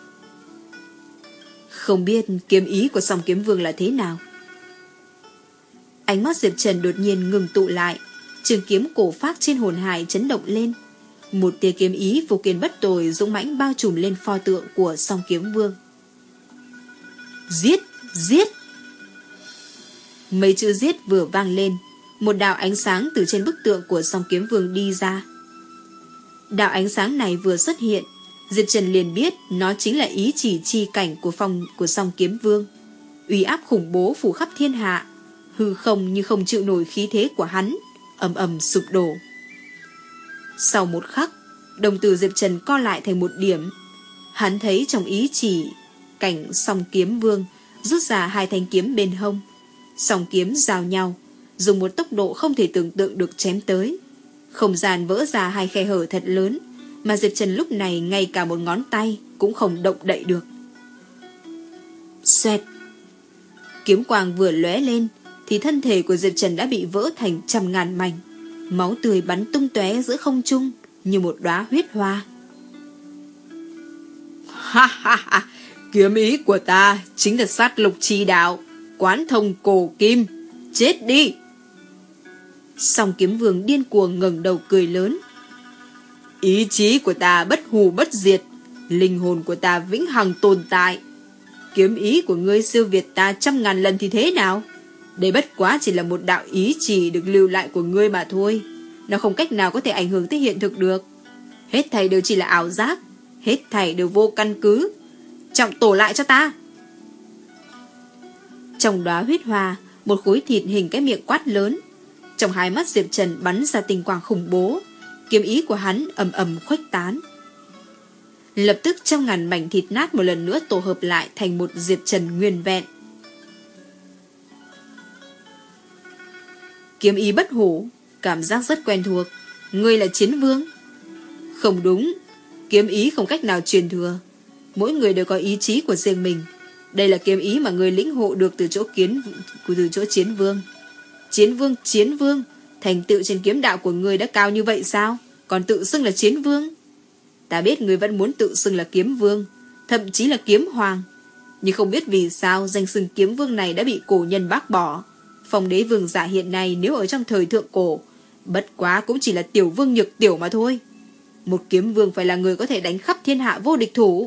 Không biết kiếm ý của Song Kiếm Vương là thế nào. Ánh mắt Diệp Trần đột nhiên ngừng tụ lại, trường kiếm cổ phác trên hồn hải chấn động lên. Một tia kiếm ý vô kiên bất tồi dũng mãnh bao trùm lên pho tượng của Song Kiếm Vương. Giết! Giết! Mấy chữ giết vừa vang lên, một đạo ánh sáng từ trên bức tượng của Song Kiếm Vương đi ra. Đạo ánh sáng này vừa xuất hiện, Diệp Trần liền biết nó chính là ý chỉ chi cảnh của phong của Song Kiếm Vương. Uy áp khủng bố phủ khắp thiên hạ, hư không như không chịu nổi khí thế của hắn, ầm ầm sụp đổ. Sau một khắc, đồng tử Diệp Trần co lại thành một điểm. Hắn thấy trong ý chỉ cảnh Song Kiếm Vương rút ra hai thanh kiếm bên hông, song kiếm giao nhau, dùng một tốc độ không thể tưởng tượng được chém tới. Không gian vỡ ra hai khe hở thật lớn, mà Diệp Trần lúc này ngay cả một ngón tay cũng không động đậy được. Xoẹt! Kiếm quang vừa lóe lên thì thân thể của Diệp Trần đã bị vỡ thành trăm ngàn mảnh, máu tươi bắn tung tóe giữa không trung như một đóa huyết hoa. Ha ha ha! Kiếm ý của ta chính là sát lục chi đạo, quán thông cổ kim. Chết đi! Song Kiếm Vương điên cuồng ngẩng đầu cười lớn. Ý chí của ta bất hủ bất diệt, linh hồn của ta vĩnh hằng tồn tại. Kiếm ý của ngươi siêu việt ta trăm ngàn lần thì thế nào? Đây bất quá chỉ là một đạo ý chỉ được lưu lại của ngươi mà thôi. Nó không cách nào có thể ảnh hưởng tới hiện thực được. Hết thảy đều chỉ là ảo giác, hết thảy đều vô căn cứ. Trọng tổ lại cho ta! Trong đóa huyết hoa, một khối thịt hình cái miệng quát lớn. Trong hai mắt Diệp Trần bắn ra tinh quang khủng bố, kiếm ý của hắn ầm ầm khuếch tán. Lập tức trăm ngàn mảnh thịt nát một lần nữa tổ hợp lại thành một Diệp Trần nguyên vẹn. Kiếm ý bất hủ, cảm giác rất quen thuộc. Ngươi là chiến vương? Không đúng, kiếm ý không cách nào truyền thừa. Mỗi người đều có ý chí của riêng mình. Đây là kiếm ý mà ngươi lĩnh hộ được từ chỗ kiến từ chỗ chiến vương. Chiến vương, chiến vương, thành tựu trên kiếm đạo của ngươi đã cao như vậy sao? Còn tự xưng là chiến vương? Ta biết ngươi vẫn muốn tự xưng là kiếm vương, thậm chí là kiếm hoàng, nhưng không biết vì sao danh xưng kiếm vương này đã bị cổ nhân bác bỏ. Phong đế vương giả hiện nay nếu ở trong thời thượng cổ, bất quá cũng chỉ là tiểu vương nhược tiểu mà thôi. Một kiếm vương phải là người có thể đánh khắp thiên hạ vô địch thủ.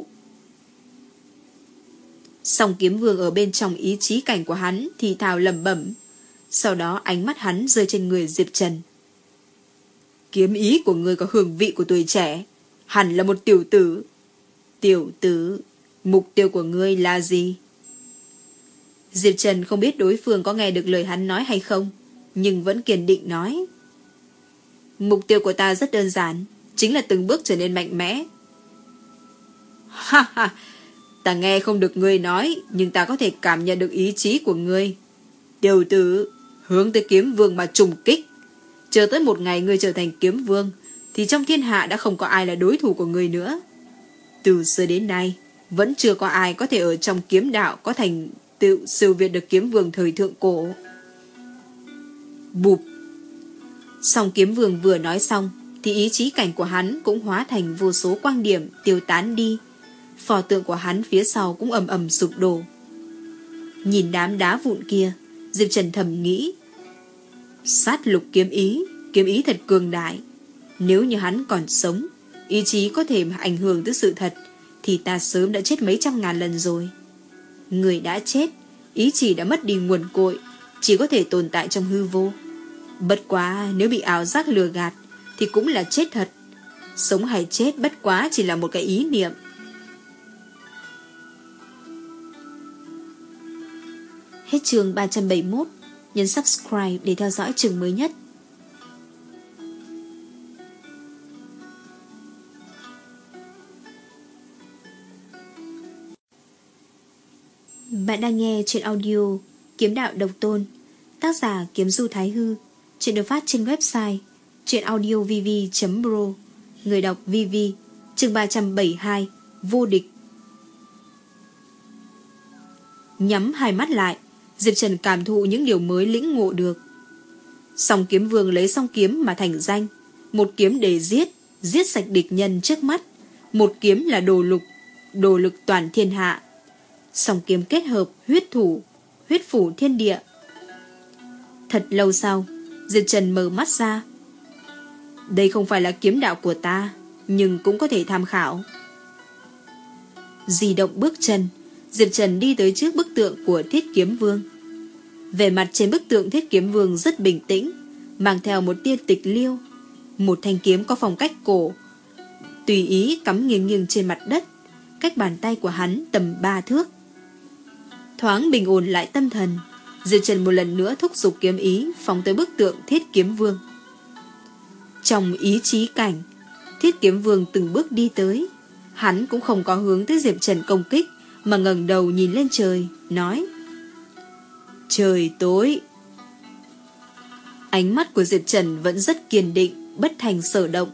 Song Kiếm Vương ở bên trong ý chí cảnh của hắn thì thào lẩm bẩm. Sau đó ánh mắt hắn rơi trên người Diệp Trần. Kiếm ý của ngươi có hương vị của tuổi trẻ, hẳn là một tiểu tử. Tiểu tử, mục tiêu của ngươi là gì? Diệp Trần không biết đối phương có nghe được lời hắn nói hay không, nhưng vẫn kiên định nói. Mục tiêu của ta rất đơn giản, chính là từng bước trở nên mạnh mẽ. Ha ha, ta nghe không được ngươi nói, nhưng ta có thể cảm nhận được ý chí của ngươi. Tiểu tử, hướng tới kiếm vương mà trùng kích. Chờ tới một ngày ngươi trở thành kiếm vương, thì trong thiên hạ đã không có ai là đối thủ của ngươi nữa. Từ xưa đến nay, vẫn chưa có ai có thể ở trong kiếm đạo có thành tựu siêu việt được kiếm vương thời thượng cổ. Bụp! Song Kiếm Vương vừa nói xong, thì ý chí cảnh của hắn cũng hóa thành vô số quang điểm tiêu tán đi. Pho tượng của hắn phía sau cũng ầm ầm sụp đổ. Nhìn đám đá vụn kia, Diệp Trần thầm nghĩ. Sát lục kiếm ý, kiếm ý thật cường đại. Nếu như hắn còn sống, ý chí có thể ảnh hưởng tới sự thật, thì ta sớm đã chết mấy trăm ngàn lần rồi. Người đã chết, ý chí đã mất đi nguồn cội, chỉ có thể tồn tại trong hư vô. Bất quá nếu bị ảo giác lừa gạt thì cũng là chết thật. Sống hay chết bất quá chỉ là một cái ý niệm. Hết chương ba trăm bảy mươi mốt. Nhấn subscribe để theo dõi chương mới nhất. Bạn đang nghe chuyện audio Kiếm Đạo Độc Tôn, tác giả Kiếm Du Thái Hư. Chuyện được phát trên website chuyenaudiovv chấm pro. Người đọc vê vê. Chương ba trăm bảy mươi hai. Vô địch. Nhắm hai mắt lại, Diệp Trần cảm thụ những điều mới lĩnh ngộ được. Song Kiếm Vương lấy song kiếm mà thành danh. Một kiếm để giết, giết sạch địch nhân trước mắt. Một kiếm là đồ lục, đồ lực toàn thiên hạ. Song kiếm kết hợp huyết thủ, huyết phủ thiên địa. Thật lâu sau, Diệp Trần mở mắt ra. Đây không phải là kiếm đạo của ta, nhưng cũng có thể tham khảo. Di động bước chân, Diệp Trần đi tới trước bức tượng của Thiết Kiếm Vương. Vẻ mặt trên bức tượng Thiết Kiếm Vương rất bình tĩnh, mang theo một tia tịch liêu. Một thanh kiếm có phong cách cổ, tùy ý cắm nghiêng nghiêng trên mặt đất, cách bàn tay của hắn tầm ba thước. Thoáng bình ổn lại tâm thần, Diệp Trần một lần nữa thúc giục kiếm ý phóng tới bức tượng Thiết Kiếm Vương. Trong ý chí cảnh, Thiết Kiếm Vương từng bước đi tới. Hắn cũng không có hướng tới Diệp Trần công kích, mà ngẩng đầu nhìn lên trời, nói: Trời tối. Ánh mắt của Diệp Trần vẫn rất kiên định, bất thành sở động.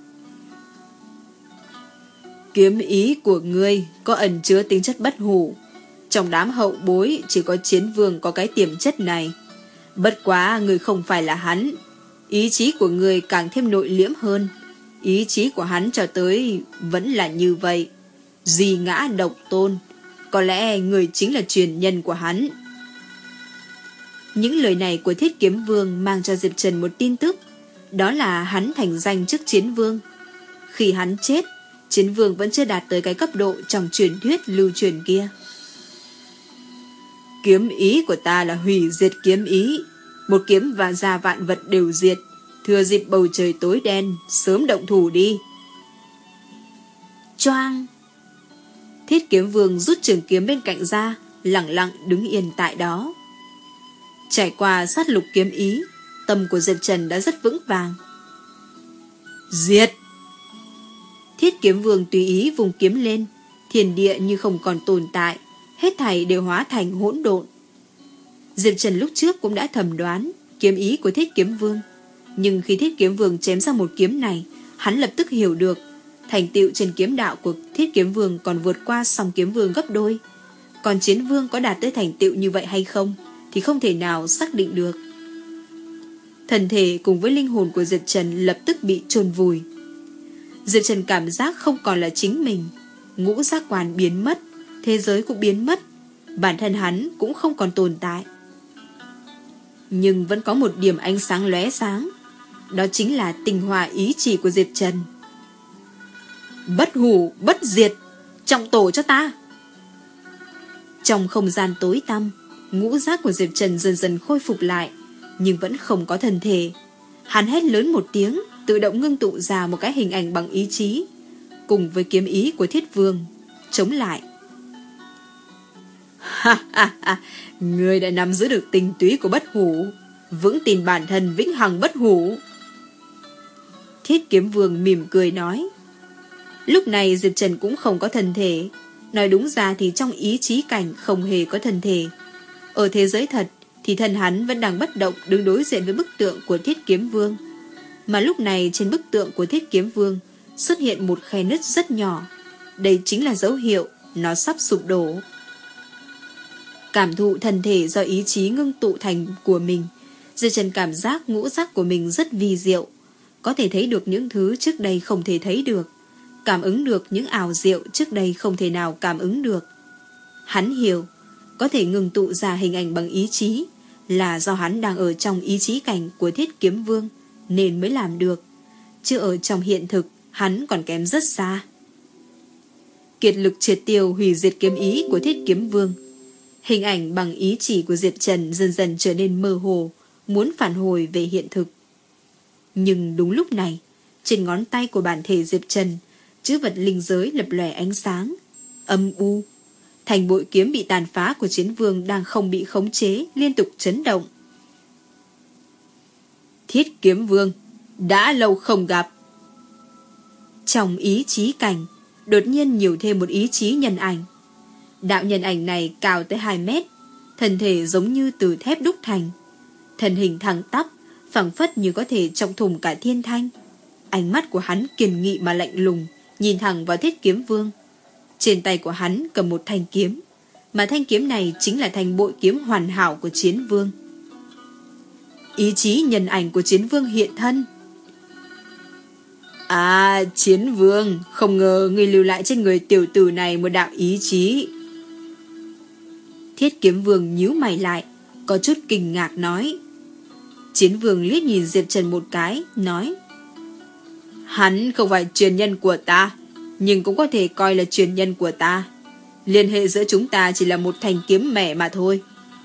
Kiếm ý của ngươi có ẩn chứa tính chất bất hủ. Trong đám hậu bối chỉ có Chiến Vương có cái tiềm chất này. Bất quá ngươi không phải là hắn. Ý chí của ngươi càng thêm nội liễm hơn. Ý chí của hắn cho tới vẫn là như vậy. Duy ngã độc tôn. Có lẽ ngươi chính là truyền nhân của hắn. Những lời này của Thiết Kiếm Vương mang cho Diệp Trần một tin tức. Đó là hắn thành danh trước Chiến Vương. Khi hắn chết, Chiến Vương vẫn chưa đạt tới cái cấp độ trong truyền thuyết lưu truyền kia. Kiếm ý của ta là hủy diệt kiếm ý. Một kiếm và ra vạn vật đều diệt. Thừa dịp bầu trời tối đen, sớm động thủ đi. Choang! Thiết Kiếm Vương rút trường kiếm bên cạnh ra, lặng lặng đứng yên tại đó. Trải qua sát lục kiếm ý, tâm của Diệp Trần đã rất vững vàng. Diệt! Thiết Kiếm Vương tùy ý vùng kiếm lên, thiên địa như không còn tồn tại, hết thảy đều hóa thành hỗn độn. Diệp Trần lúc trước cũng đã thầm đoán kiếm ý của Thiết Kiếm Vương, nhưng khi Thiết Kiếm Vương chém ra một kiếm này, hắn lập tức hiểu được thành tựu trên kiếm đạo của Thiết Kiếm Vương còn vượt qua Song Kiếm Vương gấp đôi. Còn Chiến Vương có đạt tới thành tựu như vậy hay không thì không thể nào xác định được. Thân thể cùng với linh hồn của Diệp Trần lập tức bị chôn vùi. Diệp Trần cảm giác không còn là chính mình. Ngũ giác quan biến mất, thế giới cũng biến mất, bản thân hắn cũng không còn tồn tại. Nhưng vẫn có một điểm ánh sáng lóe sáng, đó chính là tinh hoa ý chỉ của Diệp Trần. Bất hủ, bất diệt, trọng tổ cho ta. Trong không gian tối tăm, ngũ giác của Diệp Trần dần dần khôi phục lại, nhưng vẫn không có thân thể. Hắn hét lớn một tiếng, tự động ngưng tụ ra một cái hình ảnh bằng ý chí, cùng với kiếm ý của Thiết Vương chống lại. Ha ha ha, ngươi đã nắm giữ được tinh túy của bất hủ, vững tin bản thân vĩnh hằng bất hủ. Thiết Kiếm Vương mỉm cười nói. Lúc này Diệp Trần cũng không có thân thể. Nói đúng ra thì trong ý chí cảnh không hề có thân thể. Ở thế giới thật thì thân hắn vẫn đang bất động đứng đối diện với bức tượng của Thiết Kiếm Vương. Mà lúc này trên bức tượng của Thiết Kiếm Vương xuất hiện một khe nứt rất nhỏ. Đây chính là dấu hiệu nó sắp sụp đổ. Cảm thụ thân thể do ý chí ngưng tụ thành của mình, Diệp Trần cảm giác ngũ giác của mình rất vi diệu, có thể thấy được những thứ trước đây không thể thấy được, cảm ứng được những ảo diệu trước đây không thể nào cảm ứng được. Hắn hiểu, có thể ngừng tụ ra hình ảnh bằng ý chí là do hắn đang ở trong ý chí cảnh của Thiết Kiếm Vương nên mới làm được, chứ ở trong hiện thực hắn còn kém rất xa. Kiệt lực triệt tiêu hủy diệt kiếm ý của Thiết Kiếm Vương, hình ảnh bằng ý chỉ của Diệp Trần dần dần trở nên mơ hồ, muốn phản hồi về hiện thực. Nhưng đúng lúc này, trên ngón tay của bản thể Diệp Trần, chữ vật linh giới lập lòe ánh sáng, âm u. Thành bội kiếm bị tàn phá của Chiến Vương đang không bị khống chế, liên tục chấn động. Thiết Kiếm Vương, đã lâu không gặp. Trong ý chí cảnh, đột nhiên nhiều thêm một ý chí nhân ảnh. Đạo nhân ảnh này cao tới hai mét, thân thể giống như từ thép đúc thành. Thân hình thẳng tắp, phẳng phất như có thể chọc thủng cả thiên thanh. Ánh mắt của hắn kiên nghị mà lạnh lùng, nhìn thẳng vào Thiết Kiếm Vương. Trên tay của hắn cầm một thanh kiếm, mà thanh kiếm này chính là thanh bội kiếm hoàn hảo của Chiến Vương. Ý chí nhân ảnh của Chiến Vương hiện thân. À, Chiến Vương, không ngờ ngươi lưu lại trên người tiểu tử này một đạo ý chí. Thiết Kiếm Vương nhíu mày lại, có chút kinh ngạc nói. Chiến Vương liếc nhìn Diệp Trần một cái, nói: Hắn không phải truyền nhân của ta, nhưng cũng có thể coi là truyền nhân của ta. Liên hệ giữa chúng ta chỉ là một thanh kiếm mẻ mà thôi.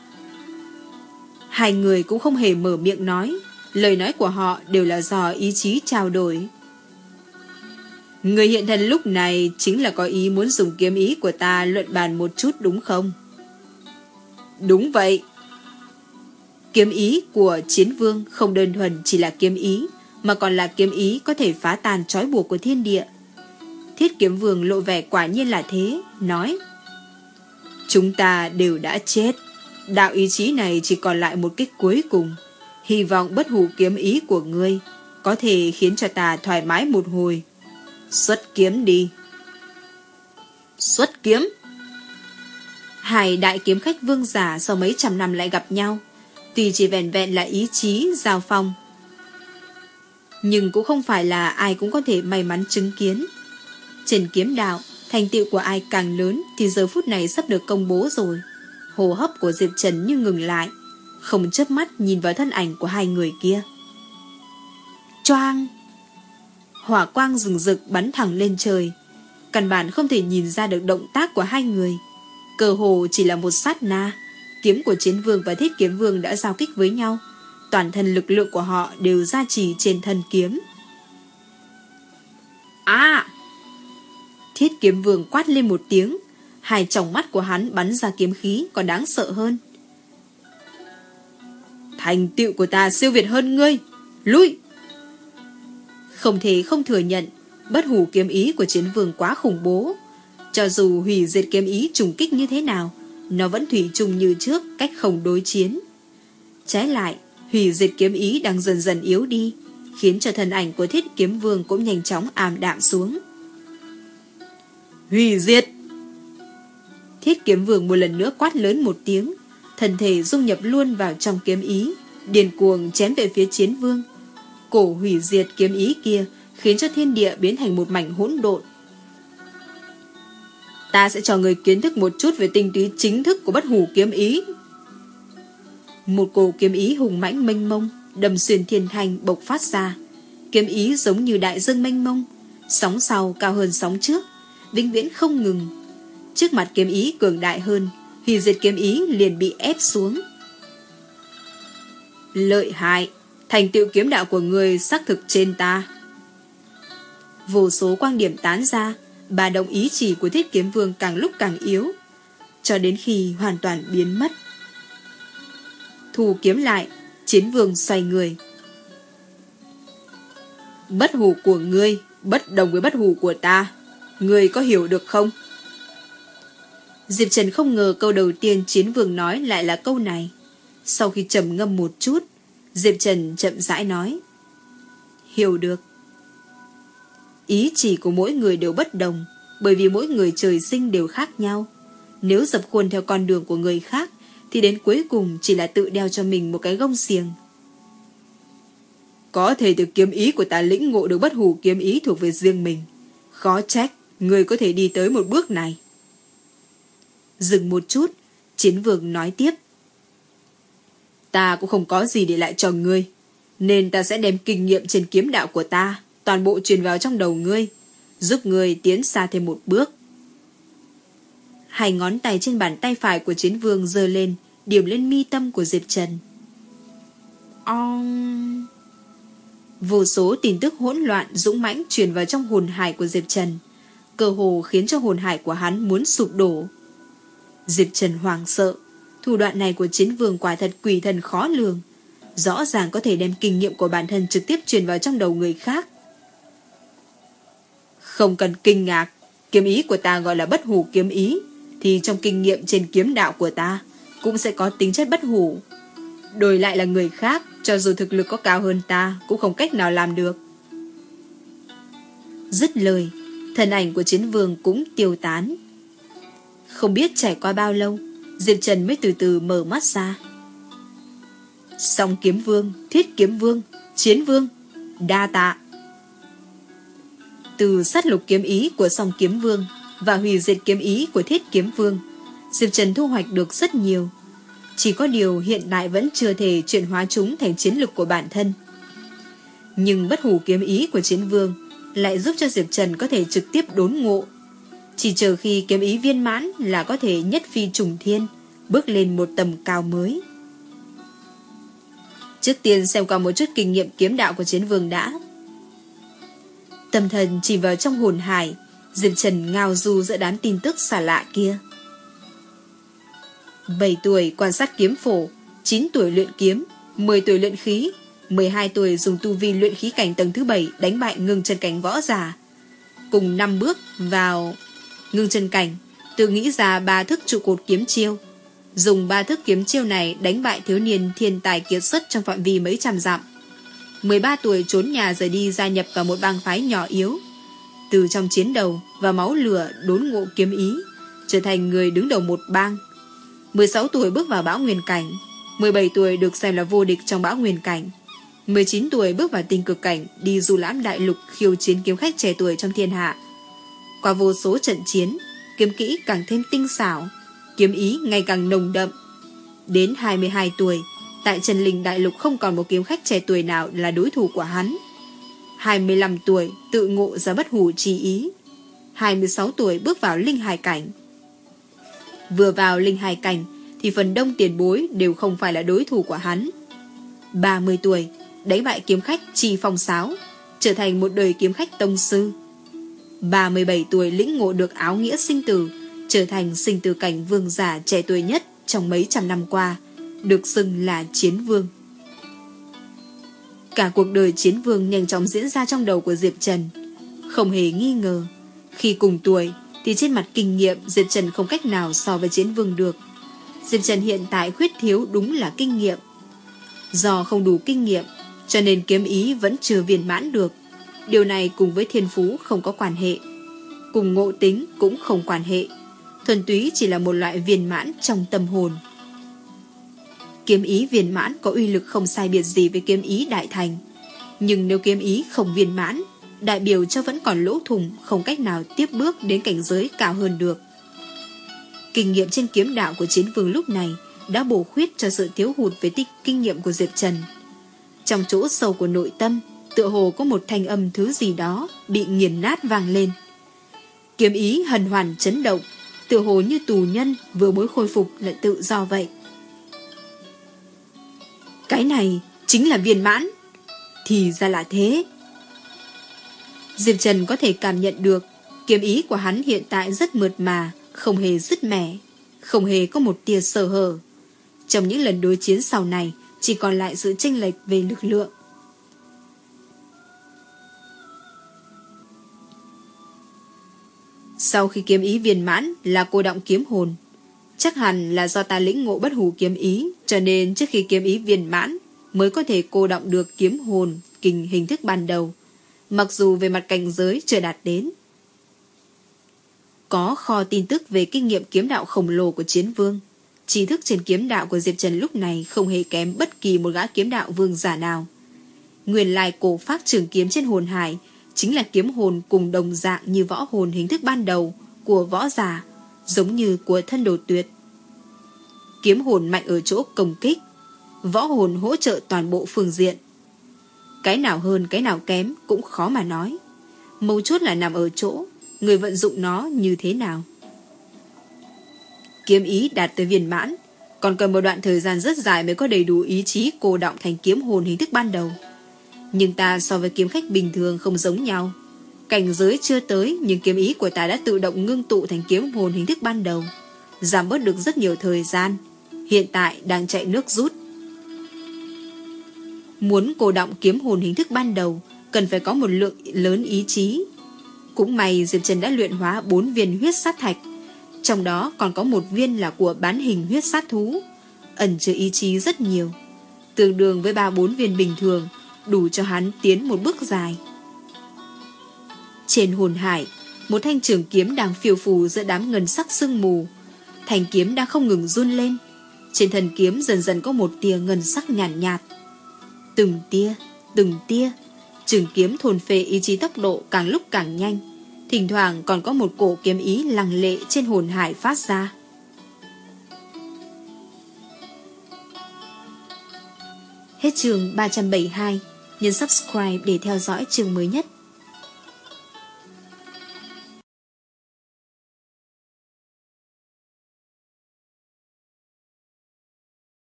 Hai người cũng không hề mở miệng nói, lời nói của họ đều là do ý chí trao đổi. Người hiện thân lúc này chính là có ý muốn dùng kiếm ý của ta luận bàn một chút đúng không? Đúng vậy. Kiếm ý của Chiến Vương không đơn thuần chỉ là kiếm ý, mà còn là kiếm ý có thể phá tan trói buộc của thiên địa. Thiết Kiếm Vương lộ vẻ quả nhiên là thế, nói: chúng ta đều đã chết. Đạo ý chí này chỉ còn lại một kích cuối cùng. Hy vọng bất hủ kiếm ý của ngươi có thể khiến cho ta thoải mái một hồi. Xuất kiếm đi. Xuất kiếm. Hai đại kiếm khách vương giả sau mấy trăm năm lại gặp nhau, tuy chỉ vẹn vẹn là ý chí giao phong, nhưng cũng không phải là ai cũng có thể may mắn chứng kiến. Trên kiếm đạo, thành tựu của ai càng lớn thì giờ phút này sắp được công bố rồi. Hô hấp của Diệp Trần như ngừng lại, không chớp mắt nhìn vào thân ảnh của hai người kia. Choang! Hỏa quang rừng rực bắn thẳng lên trời. Căn bản không thể nhìn ra được động tác của hai người. Cơ hồ chỉ là một sát na, kiếm của Chiến Vương và Thiết Kiếm Vương đã giao kích với nhau. Toàn thân lực lượng của họ đều gia trì trên thân kiếm. À! Thiết Kiếm Vương quát lên một tiếng. Hai tròng mắt của hắn bắn ra kiếm khí còn đáng sợ hơn. Thành tựu của ta siêu việt hơn ngươi. Lui! Không thể không thừa nhận, bất hủ kiếm ý của Chiến Vương quá khủng bố. Cho dù hủy diệt kiếm ý trùng kích như thế nào, nó vẫn thủy chung như trước, cách không đối chiến. Trái lại, hủy diệt kiếm ý đang dần dần yếu đi, khiến cho thân ảnh của Thiết Kiếm Vương cũng nhanh chóng ảm đạm xuống. Hủy diệt! Thiết Kiếm Vương một lần nữa quát lớn một tiếng, thân thể dung nhập luôn vào trong kiếm ý, điên cuồng chém về phía Chiến Vương. Cổ hủy diệt kiếm ý kia khiến cho thiên địa biến thành một mảnh hỗn độn. Ta sẽ cho người kiến thức một chút về tinh túy chính thức của bất hủ kiếm ý. Một cổ kiếm ý hùng mãnh mênh mông đâm xuyên thiên thành bộc phát ra. Kiếm ý giống như đại dương mênh mông, sóng sau cao hơn sóng trước, vĩnh viễn không ngừng. Trước mặt kiếm ý cường đại hơn, hủy diệt kiếm ý liền bị ép xuống. Lợi hại, thành tựu kiếm đạo của người xác thực trên ta. Vô số quang điểm tán ra, bà động ý chỉ của Thiết Kiếm Vương càng lúc càng yếu, cho đến khi hoàn toàn biến mất. Thu kiếm lại, Chiến Vương xoay người. Bất hủ của ngươi bất đồng với bất hủ của ta, ngươi có hiểu được không? Diệp Trần không ngờ câu đầu tiên Chiến Vương nói lại là câu này. Sau khi trầm ngâm một chút, Diệp Trần chậm rãi nói: hiểu được. Ý chỉ của mỗi người đều bất đồng, bởi vì mỗi người trời sinh đều khác nhau. Nếu dập khuôn theo con đường của người khác, thì đến cuối cùng chỉ là tự đeo cho mình một cái gông xiềng. Có thể từ kiếm ý của ta lĩnh ngộ được bất hủ kiếm ý thuộc về riêng mình. Khó trách người có thể đi tới một bước này. Dừng một chút, Chiến Vương nói tiếp: ta cũng không có gì để lại cho ngươi, nên ta sẽ đem kinh nghiệm trên kiếm đạo của ta toàn bộ truyền vào trong đầu ngươi, giúp ngươi tiến xa thêm một bước. Hai ngón tay trên bàn tay phải của Chiến Vương giơ lên, điểm lên mi tâm của Diệp Trần. Ong... Vô số tin tức hỗn loạn dũng mãnh truyền vào trong hồn hải của Diệp Trần, cơ hồ khiến cho hồn hải của hắn muốn sụp đổ. Diệp Trần hoảng sợ, thủ đoạn này của Chiến Vương quả thật quỷ thần khó lường, rõ ràng có thể đem kinh nghiệm của bản thân trực tiếp truyền vào trong đầu người khác. Không cần kinh ngạc, kiếm ý của ta gọi là bất hủ kiếm ý, thì trong kinh nghiệm trên kiếm đạo của ta cũng sẽ có tính chất bất hủ. Đổi lại là người khác, cho dù thực lực có cao hơn ta, cũng không cách nào làm được. Dứt lời, thân ảnh của Chiến Vương cũng tiêu tán. Không biết trải qua bao lâu, Diệp Trần mới từ từ mở mắt ra. Song Kiếm Vương, Thiết Kiếm Vương, Chiến Vương, đa tạ. Từ sát lục kiếm ý của Song Kiếm Vương và hủy diệt kiếm ý của Thiết Kiếm Vương, Diệp Trần thu hoạch được rất nhiều. Chỉ có điều hiện tại vẫn chưa thể chuyển hóa chúng thành chiến lực của bản thân. Nhưng bất hủ kiếm ý của Chiến Vương lại giúp cho Diệp Trần có thể trực tiếp đốn ngộ. Chỉ chờ khi kiếm ý viên mãn là có thể nhất phi trùng thiên, bước lên một tầm cao mới. Trước tiên xem qua một chút kinh nghiệm kiếm đạo của Chiến Vương đã. Tâm thần chỉ vào trong hồn hải, Diệp Trần ngao du giữa đám tin tức xa lạ kia. bảy tuổi quan sát kiếm phổ, chín tuổi luyện kiếm, mười tuổi luyện khí, mười hai tuổi dùng tu vi luyện khí cảnh tầng thứ bảy đánh bại ngưng chân cảnh võ giả. Cùng năm bước vào ngưng chân cảnh, tự nghĩ ra ba thức trụ cột kiếm chiêu. Dùng ba thức kiếm chiêu này đánh bại thiếu niên thiên tài kiệt xuất trong phạm vi mấy trăm dặm. mười ba tuổi trốn nhà rời đi gia nhập vào một bang phái nhỏ yếu. Từ trong chiến đầu và máu lửa đốn ngộ kiếm ý, trở thành người đứng đầu một bang. mười sáu tuổi bước vào Bão Nguyên cảnh, mười bảy tuổi được xem là vô địch trong Bão Nguyên cảnh, mười chín tuổi bước vào Tinh Cực cảnh, đi du lãm đại lục khiêu chiến kiếm khách trẻ tuổi trong thiên hạ. Qua vô số trận chiến, kiếm kỹ càng thêm tinh xảo, kiếm ý ngày càng nồng đậm. Đến hai mươi hai tuổi, tại Trần Linh đại lục không còn một kiếm khách trẻ tuổi nào là đối thủ của hắn. hai mươi lăm tuổi tự ngộ ra bất hủ chi ý, hai mươi sáu tuổi bước vào linh hải cảnh. Vừa vào linh hải cảnh thì phần đông tiền bối đều không phải là đối thủ của hắn. ba mươi tuổi đánh bại kiếm khách Chi Phong Sáo, trở thành một đời kiếm khách tông sư. ba mươi bảy tuổi lĩnh ngộ được áo nghĩa sinh tử, trở thành sinh tử cảnh vương giả trẻ tuổi nhất trong mấy trăm năm qua, được xưng là chiến vương. Cả cuộc đời chiến vương nhanh chóng diễn ra trong đầu của Diệp Trần. Không hề nghi ngờ, khi cùng tuổi thì trên mặt kinh nghiệm Diệp Trần không cách nào so với chiến vương được. Diệp Trần hiện tại khuyết thiếu đúng là kinh nghiệm. Do không đủ kinh nghiệm, cho nên kiếm ý vẫn chưa viên mãn được. Điều này cùng với thiên phú không có quan hệ, cùng ngộ tính cũng không quan hệ, thuần túy chỉ là một loại viên mãn trong tâm hồn. Kiếm ý viên mãn có uy lực không sai biệt gì với kiếm ý đại thành, nhưng nếu kiếm ý không viên mãn, đại biểu cho vẫn còn lỗ thủng, không cách nào tiếp bước đến cảnh giới cao hơn được. Kinh nghiệm trên kiếm đạo của chiến vương lúc này đã bổ khuyết cho sự thiếu hụt về tích kinh nghiệm của Diệp Trần. Trong chỗ sâu của nội tâm, tựa hồ có một thanh âm thứ gì đó bị nghiền nát vang lên. Kiếm ý hần hoàn chấn động, tựa hồ như tù nhân vừa mới khôi phục lại tự do vậy. Cái này chính là viên mãn. Thì ra là thế. Diệp Trần có thể cảm nhận được kiếm ý của hắn hiện tại rất mượt mà, không hề dứt mẻ, không hề có một tia sơ hở. Trong những lần đối chiến sau này, chỉ còn lại sự chênh lệch về lực lượng. Sau khi kiếm ý viên mãn là cô động kiếm hồn. Chắc hẳn là do ta lĩnh ngộ bất hủ kiếm ý, cho nên trước khi kiếm ý viên mãn mới có thể cô động được kiếm hồn kình hình thức ban đầu, mặc dù về mặt cảnh giới chưa đạt đến. Có kho tin tức về kinh nghiệm kiếm đạo khổng lồ của chiến vương. Tri thức trên kiếm đạo của Diệp Trần lúc này không hề kém bất kỳ một gã kiếm đạo vương giả nào. Nguyên lai cổ phác trường kiếm trên hồn hải chính là kiếm hồn cùng đồng dạng như võ hồn hình thức ban đầu của võ giả, giống như của thân đồ tuyệt. Kiếm hồn mạnh ở chỗ công kích, võ hồn hỗ trợ toàn bộ phương diện. Cái nào hơn cái nào kém cũng khó mà nói. Mấu chốt là nằm ở chỗ người vận dụng nó như thế nào. Kiếm ý đạt tới viên mãn còn cần một đoạn thời gian rất dài mới có đầy đủ ý chí cô đọng thành kiếm hồn hình thức ban đầu. Nhưng ta so với kiếm khách bình thường không giống nhau. Cảnh giới chưa tới, nhưng kiếm ý của ta đã tự động ngưng tụ thành kiếm hồn hình thức ban đầu, giảm bớt được rất nhiều thời gian. Hiện tại đang chạy nước rút. Muốn cô động kiếm hồn hình thức ban đầu cần phải có một lượng lớn ý chí. Cũng may Diệp Trần đã luyện hóa bốn viên huyết sát thạch, trong đó còn có một viên là của bán hình huyết sát thú, ẩn chứa ý chí rất nhiều, tương đương với ba bốn viên bình thường, đủ cho hắn tiến một bước dài. Trên hồn hải, một thanh trường kiếm đang phiêu phù giữa đám ngân sắc sương mù. Thanh kiếm đang không ngừng run lên. Trên thân kiếm dần dần có một tia ngân sắc nhàn nhạt, nhạt. Từng tia, từng tia, trường kiếm thôn phệ ý chí tốc độ càng lúc càng nhanh. Thỉnh thoảng còn có một cổ kiếm ý lăng lệ trên hồn hải phát ra. Hết chương ba trăm bảy mươi hai. Nhấn subscribe để theo dõi chương mới nhất.